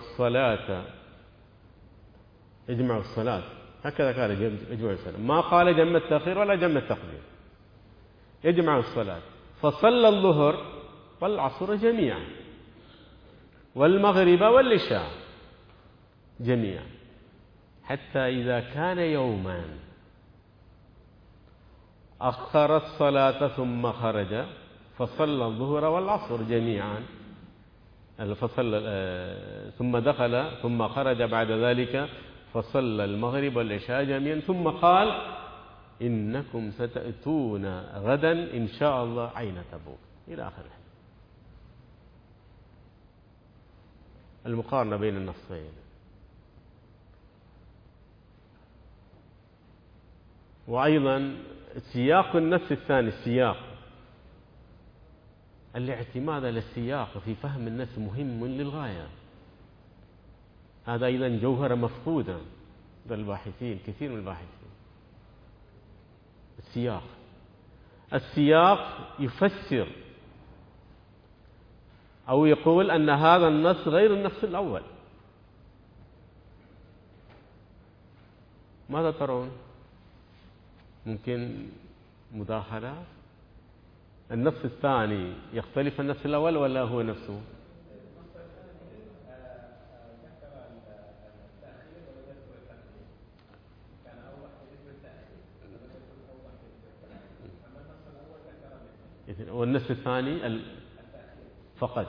الصلاة، هكذا قال يجمع الصلاة، ما قال جمع التأخير ولا جمع التقديم، يجمع الصلاة، فصلى الظهر والعصر جميعا والمغرب والعشاء جميعا، حتى إذا كان يوما أخر الصلاة ثم خرج فصلى الظهر والعصر جميعا، ثم دخل ثم خرج بعد ذلك فصلى المغرب والعشاء جميعا، ثم قال إنكم ستأتون غدا إن شاء الله عين تبوك إلى آخره. المقارنة بين النصين. وأيضا سياق النص الثاني، السياق، الاعتماد على السياق في فهم النص مهم للغاية، هذا أيضا جوهرة مفقودة للباحثين، كثير من الباحثين. السياق يفسر أو يقول أن هذا النص غير النص الأول. ماذا ترون؟ ممكن مداخلة؟ النص الثاني يختلف النص الأول ولا هو نفسه؟ والنص الثاني فقط.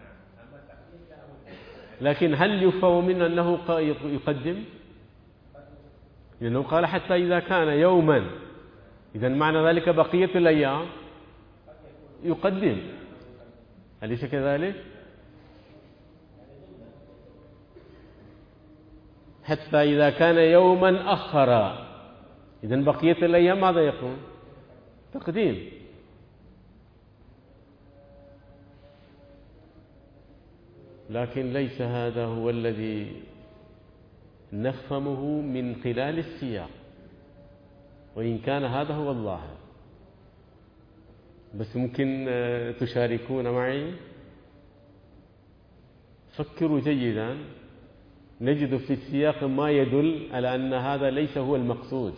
لكن هل يفهم منه أنه يقدم؟ لأنه قال حتى إذا كان يوما، إذا معنى ذلك بقية الأيام يقدم، أليس كذلك؟ حتى إذا كان يوما أخر، إذا بقية الأيام ماذا يكون؟ تقديم. لكن ليس هذا هو الذي نفهمه من خلال السياق، وإن كان هذا هو الظاهر. بس ممكن تشاركون معي. فكروا جيدا، نجد في السياق ما يدل على أن هذا ليس هو المقصود.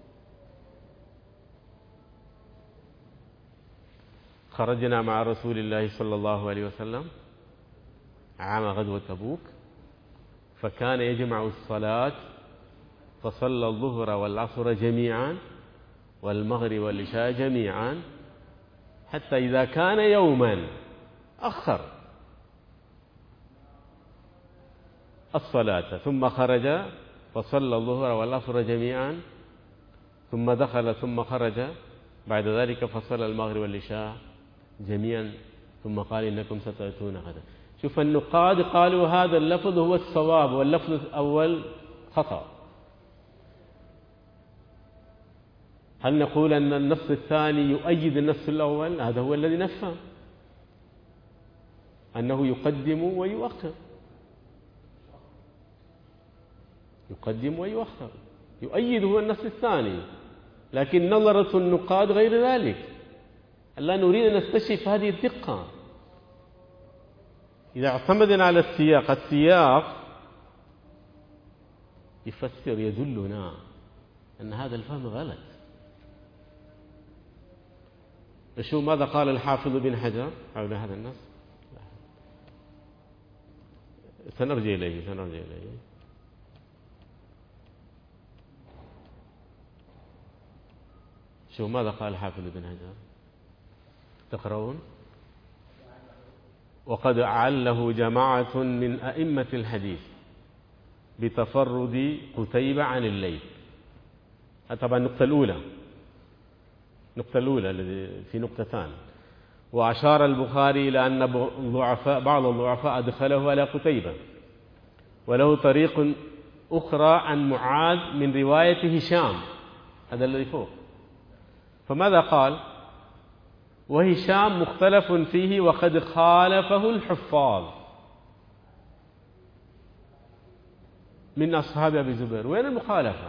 خرجنا مع رسول الله صلى الله عليه وسلم عام غزوة تبوك، فكان يجمع الصلاة، فصلى الظهر والعصر جميعا والمغرب والعشاء جميعا، حتى إذا كان يوما أخر الصلاة ثم خرج فصلى الظهر والعصر جميعا، ثم دخل ثم خرج بعد ذلك فصلى المغرب والعشاء جميعا، ثم قال إنكم ستأتون غدا. شوف النقاد قالوا هذا اللفظ هو الصواب واللفظ الأول خطأ. هل نقول أن النص الثاني يؤيد النص الأول؟ هذا هو الذي نفهم أنه يقدم ويؤخر، يقدم ويؤخر، يؤيده النص الثاني. لكن نظرة النقاد غير ذلك. لا نريد أن نستشف هذه الدقة. إذا اعتمدنا على السياق، السياق يفسر، يدلنا أن هذا الفهم غلط. شو ماذا قال الحافظ بن حجر حول هذا النص؟ سنرجع إليه. شو ماذا قال الحافظ بن حجر؟ تقرؤون؟ وقد أعله جماعة من أئمة الحديث بتفرد قتيبة عن الليث. طبعا النقطة الأولى الذي في نقطتان. وأشار البخاري إلى أن بعض الضعفاء أدخله على قتيبة، وله طريق أخرى عن معاذ من رواية هشام، هذا الذي فوق. فماذا قال؟ وهشام مختلف فيه وقد خالفه الحفاظ من أصحاب أبي الزبير. وين المخالفة؟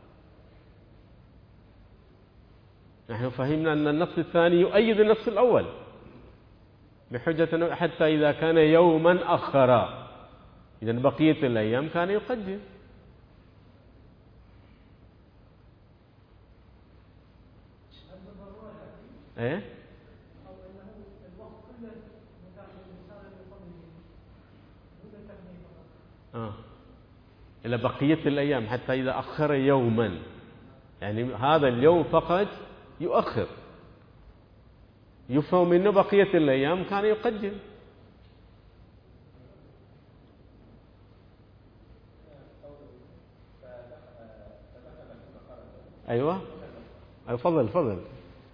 نحن فهمنا أن النص الثاني يؤيد النص الأول بحجة حتى إذا كان يوما أخر، إذا بقية الأيام كان يقدم. إيه؟ إلى بقية الأيام حتى إذا أخر يوما، يعني هذا اليوم فقط يؤخر، يفهم منه بقية الأيام كان يقدم. أيوة فضل.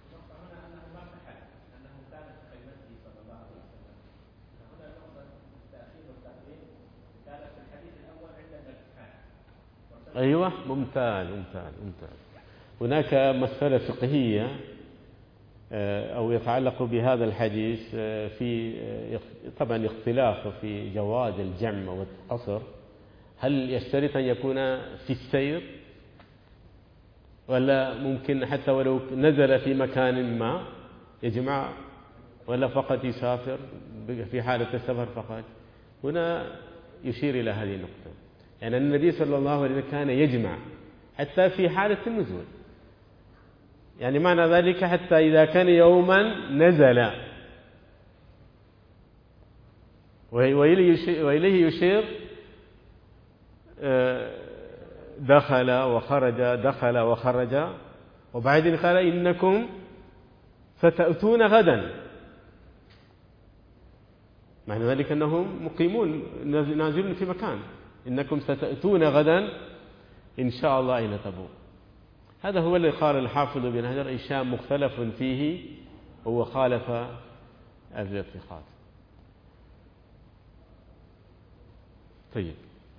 أيوة ممتاز. هناك مسألة فقهية أو يتعلق بهذا الحديث، في طبعا اختلاف في جواز الجمع والقصر. هل يشترط أن يكون في السير، ولا ممكن حتى ولو نزل في مكان ما يجمع، ولا فقط يسافر في حالة السفر فقط. هنا يشير إلى هذه النقطة، يعني النبي صلى الله عليه وسلم كان يجمع حتى في حالة النزول، يعني معنى ذلك حتى إذا كان يوما نزل. وإليه يشير دخل وخرج، دخل وخرج، وبعدين قال إنكم ستأتون غدا، معنى ذلك أنهم مقيمون نازلون في مكان، إنكم ستأتون غدا إن شاء الله أين تبوك. هذا هو الذي قال الحافظ بن حجر هشام مختلف فيه، هو خالف الثقات. طيب،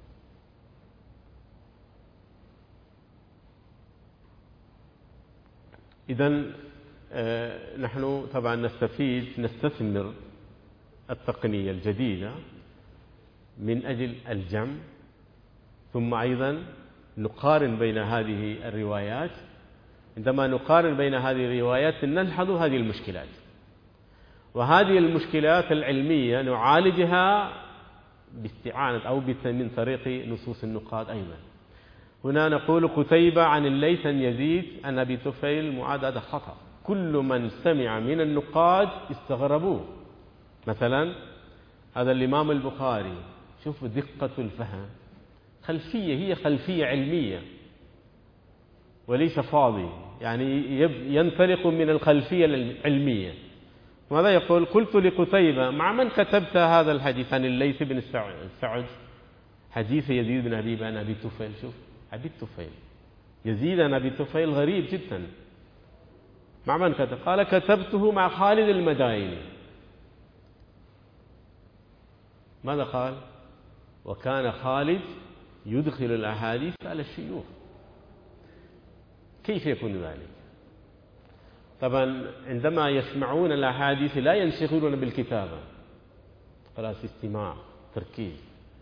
إذن نحن طبعا نستثمر التقنية الجديدة من أجل الجمع، ثم أيضا نقارن بين هذه الروايات. عندما نقارن بين هذه الروايات نلحظ هذه المشكلات، وهذه المشكلات العلمية نعالجها باستعانة أو من طريق نصوص النقاد أيضا. هنا نقول قتيبة عن الليث بن يزيد عن أبي طفيل معاذ، هذا خطأ، كل من سمع من النقاد استغربوه. مثلا هذا الإمام البخاري، شوف دقة الفهم، خلفية، هي خلفية علمية وليس فاضي، يعني ينطلق من الخلفية العلمية. ماذا يقول؟ قلت لقتيبة مع من كتبت هذا الحديث عن الليث بن سعد، حديث يزيد بن حبيب عن أبي طفيل. شوف أبي الطفيل، يزيد عن أبي طفيل غريب جدا، مع من كتب؟ قال كتبته مع خالد المدائني. ماذا قال؟ وكان خالد يدخل الأحاديث على الشيوخ. كيف يكون ذلك؟ طبعا عندما يسمعون الأحاديث لا ينشغلون بالكتابة، خلاص استماع تركيز.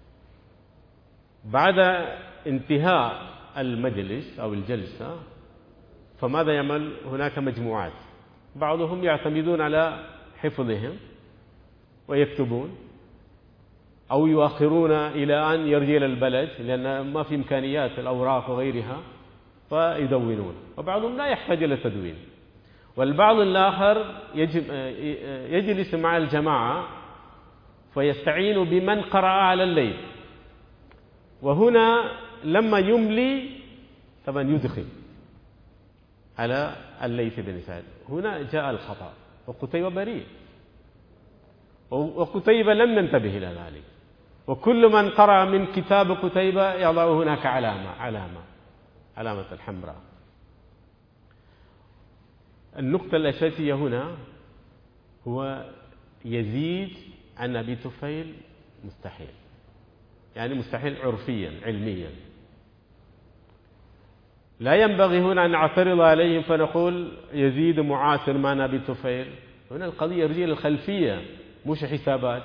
بعد انتهاء المجلس أو الجلسة فماذا يعمل؟ هناك مجموعات، بعضهم يعتمدون على حفظهم ويكتبون، أو يؤخرون إلى أن يرجع إلى البلد لأن ما في إمكانيات الأوراق وغيرها فيدونون، وبعضهم لا يحتاج إلى تدوين. والبعض الآخر يجلس مع الجماعة فيستعين بمن قرأ على الليل، وهنا لما يملي طبعا يدخل على الليث بن سعد. هنا جاء الخطأ، وقتيبة بريء، وقتيبة لم ننتبه إلى ذلك، وكل من قرأ من كتاب قتيبة يضع هناك علامة الحمراء. النقطة الأساسية هنا هو يزيد عن أبي طفيل مستحيل، يعني مستحيل عرفيا علميا. لا ينبغي هنا أن نعترض عليهم فنقول يزيد معاصر مع أبي طفيل. هنا القضية يرجع للخلفية مش حسابات.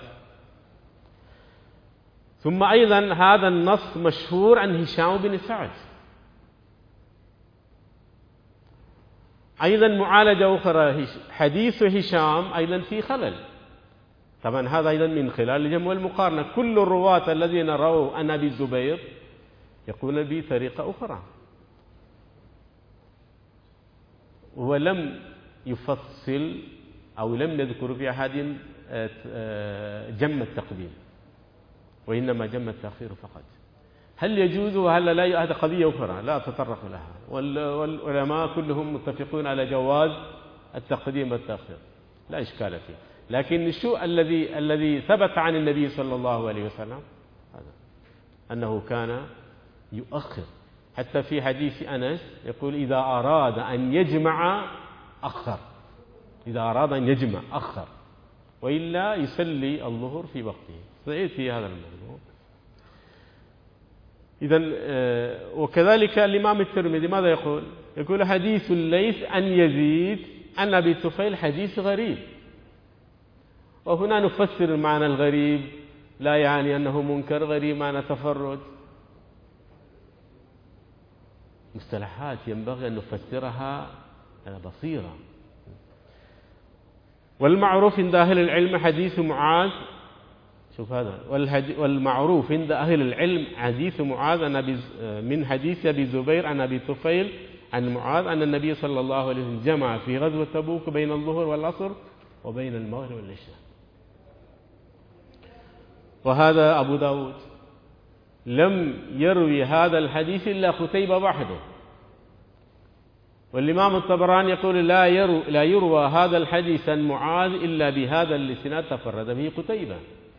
ثم أيضا هذا النص مشهور عن هشام بن سعد، أيضا معالجة أخرى، حديث هشام أيضا في خلل. طبعا هذا أيضا من خلال الجمع والمقارنة، كل الرواة الذين رووا عن أبي الزبير يقولون بطريقة أخرى، ولم يفصل أو لم يذكر في أحد جمع التقديم، وإنما جمع التأخير فقط. هل يجوز وهل لا؟ هذه قضية أخرى لا أتطرق لها، والعلماء كلهم متفقون على جواز التقديم والتأخير، لا إشكال فيه. لكن الشيء الذي ثبت عن النبي صلى الله عليه وسلم هذا أنه كان يؤخر، حتى في حديث أنس يقول إذا أراد أن يجمع أخر، إذا أراد أن يجمع أخر، وإلا يصلي الظهر في وقته. سيأتي هذا الموضوع. إذن وكذلك الإمام الترمذي ماذا يقول؟ يقول حديث الليث عن يزيد عن أبي طفيل حديث غريب. وهنا نفسر المعنى الغريب، لا يعني أنه منكر، غريب معنى تفرد. مصطلحات ينبغي أن نفسرها على بصيرة. والمعروف عند أهل العلم حديث معاذ، شوف هذا، والمعروف عند أهل العلم حديث معاذ من حديث أبي زبير عن أبي طفيل عن معاذ أن النبي صلى الله عليه وسلم جمع في غزوة تبوك بين الظهر والعصر وبين المغرب والعشاء. وهذا أبو داود لم يروي هذا الحديث إلا قتيبة وحده. والإمام الطبراني يقول لا يروى هذا الحديث عن معاذ إلا بهذا الإسناد تفرد به قتيبة.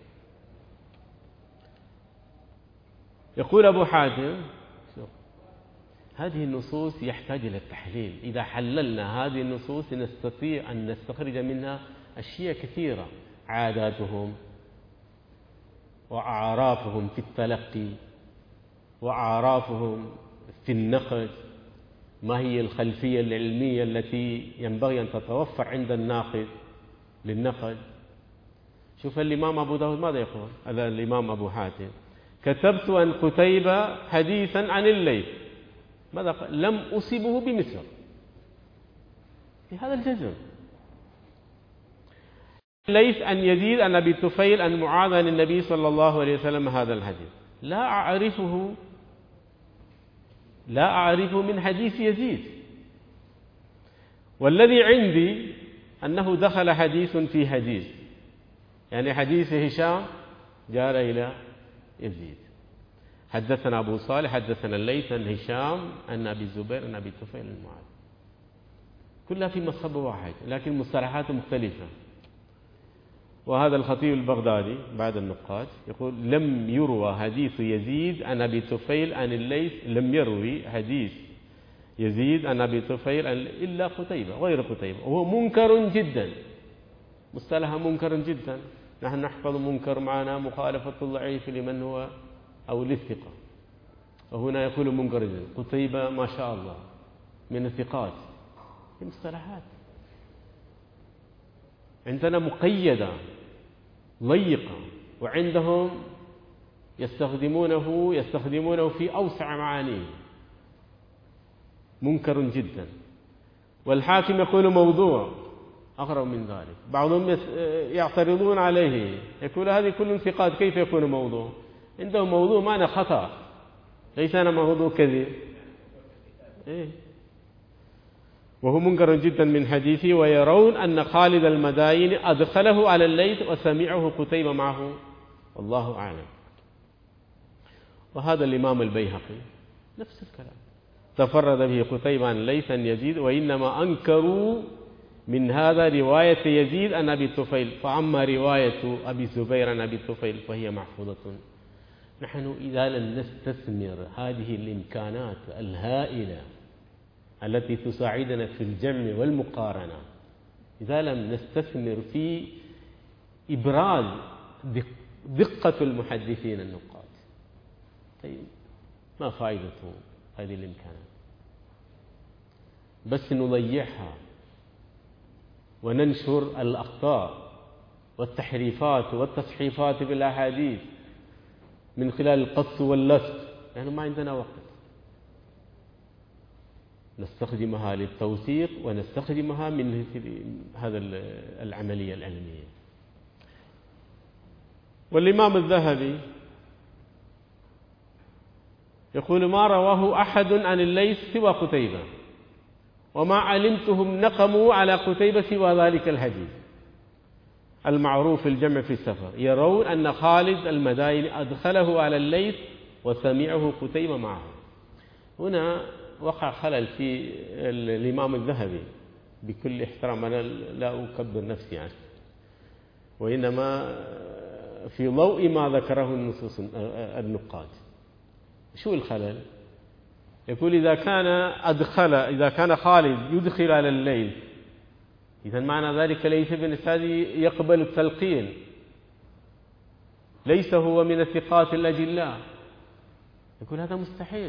يقول أبو حاتم هذه النصوص يحتاج إلى التحليل. إذا حللنا هذه النصوص نستطيع أن نستخرج منها أشياء كثيرة، عاداتهم وأعرافهم في التلقي وأعرافهم في النقد، ما هي الخلفية العلمية التي ينبغي أن تتوفر عند الناقد للنقد. شوف الإمام أبو داود ماذا يقول، هذا الإمام أبو حاتم: كتبت عن قتيبة حديثا عن الليث، ماذا قال؟ لم أصبه بمصر، في هذا الجزم. الليث أن يزيد عن أبي طفيل عن معاذ عن النبي صلى الله عليه وسلم هذا الحديث، لا أعرفه من حديث يزيد. والذي عندي أنه دخل حديث في حديث، يعني حديث هشام جار إلى يزيد. حدثنا أبو صالح حدثنا الليث عن هشام عن أبي الزبير عن أبي طفيل عن معاذ، كلها في مصحف واحد لكن مصطلحات مختلفة. وهذا الخطيب البغدادي بعد النقاد يقول: لم يروى حديث يزيد عن أبي طفيل عن الليث، لم يروي حديث يزيد عن أبي طفيل إلا قتيبة غير قتيبة، وهو منكر جدا. مصطلح منكر جدا، نحن نحفظ منكر معنا مخالفة الضعيف لمن هو أو للثقة، وهنا يقول منكر جدا. قتيبة ما شاء الله من الثقات، في مصطلحات عندنا مقيدة ضيقة، وعندهم يستخدمونه في أوسع معانيه، منكر جدا. والحاكم يقول موضوع، أغرب من ذلك. بعضهم يعترضون عليه، يقول هذه كل ثقات كيف يكون موضوع؟ عندهم موضوع معنى خطأ، ليس أنا موضوع كذب. وهو منكر جدا من حديثه. ويرون أن خالد المدائن أدخله على الليث وسمعه قتيبة معه، والله أعلم. وهذا الإمام البيهقي نفس الكلام، تفرد به قتيبة عن الليث عن يزيد، وإنما أنكروا من هذا رواية يزيد عن أبي طفيل، فأما رواية أبي زبير عن أبي طفيل فهي محفوظة. نحن إذا لم نستثمر هذه الإمكانات الهائلة التي تساعدنا في الجمع والمقارنة، إذا لم نستثمر في إبراز دقة المحدثين النقاد، طيب ما فائدة هذه الإمكانات؟ بس نضيعها وننشر الأخطاء والتحريفات والتصحيفات بالأحاديث من خلال القص واللصق، يعني ما عندنا وقت. نستخدمها للتوثيق ونستخدمها من هذا العملية العلمية. والإمام الذهبي يقول: ما رواه أحد عن الليث سوى قتيبة، وما علمتهم نقموا على قتيبة سوى ذلك الحديث المعروف الجمع في السفر. يرون أن خالد المدائن أدخله على الليث وسمعه قتيبة معه. هنا وقع خلل في الإمام الذهبي، بكل احترام، أنا لا أكبر نفسي عنه، وإنما في ضوء ما ذكره النصوص النقاد. شو الخلل؟ يقول إذا كان خالد يدخل على الليل، إذا معنى ذلك ليس بن سعد يقبل التلقين، ليس هو من الثقات الأجلاء. يقول هذا مستحيل.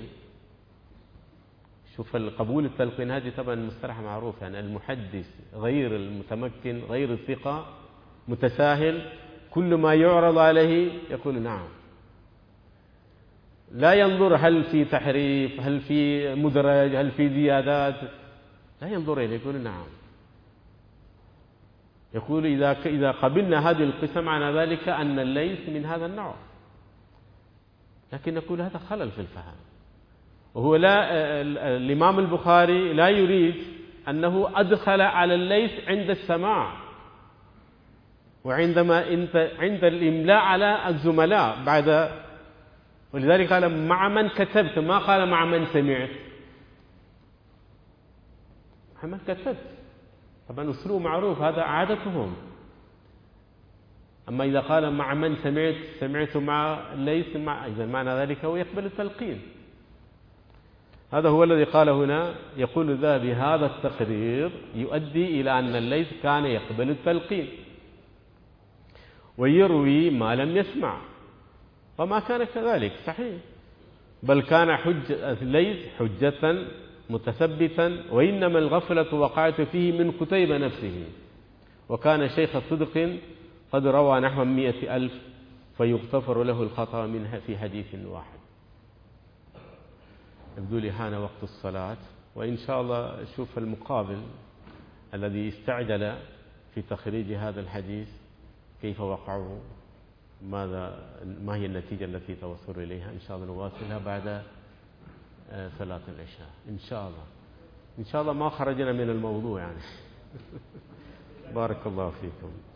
شوف القبول التلقين هذه طبعا مصطلح معروف، يعني المحدث غير المتمكن غير الثقة متساهل، كل ما يعرض عليه يقول نعم، لا ينظر هل في تحريف، هل في مدرج، هل في زيادات، لا ينظر إليه، يقول نعم. يقول إذا قبلنا هذه القصة معنى ذلك أن الليث من هذا النوع، لكن نقول هذا خلل في الفهم. وهو الإمام البخاري لا يريد أنه أدخل على الليث عند السماع، وعندما عند الإملاء على الزملاء بعد، ولذلك قال مع من كتبت، ما قال مع من سمعت. مع من كتبت طبعا أسلوب معروف، هذا عادتهم. أما إذا قال مع من سمعت مع الليث، إذا معنى ذلك هو يقبل التلقين. هذا هو الذي قال هنا. يقول الذهبي هذا التقرير يؤدي إلى أن الليث كان يقبل التلقين ويروي ما لم يسمع، وما كان كذلك صحيح، بل كان الليث حجة متثبتا، وإنما الغفلة وقعت فيه من قتيبة نفسه، وكان شيخ صدق قد روى نحو 100,000 فيغتفر له الخطأ منها في حديث واحد. يبدو لي حان وقت الصلاة، وإن شاء الله أشوف المقابل الذي استعجل في تخريج هذا الحديث كيف وقعه، ما هي النتيجة التي توصل إليها. إن شاء الله نواصلها بعد صلاة العشاء إن شاء الله. إن شاء الله ما خرجنا من الموضوع يعني. بارك الله فيكم.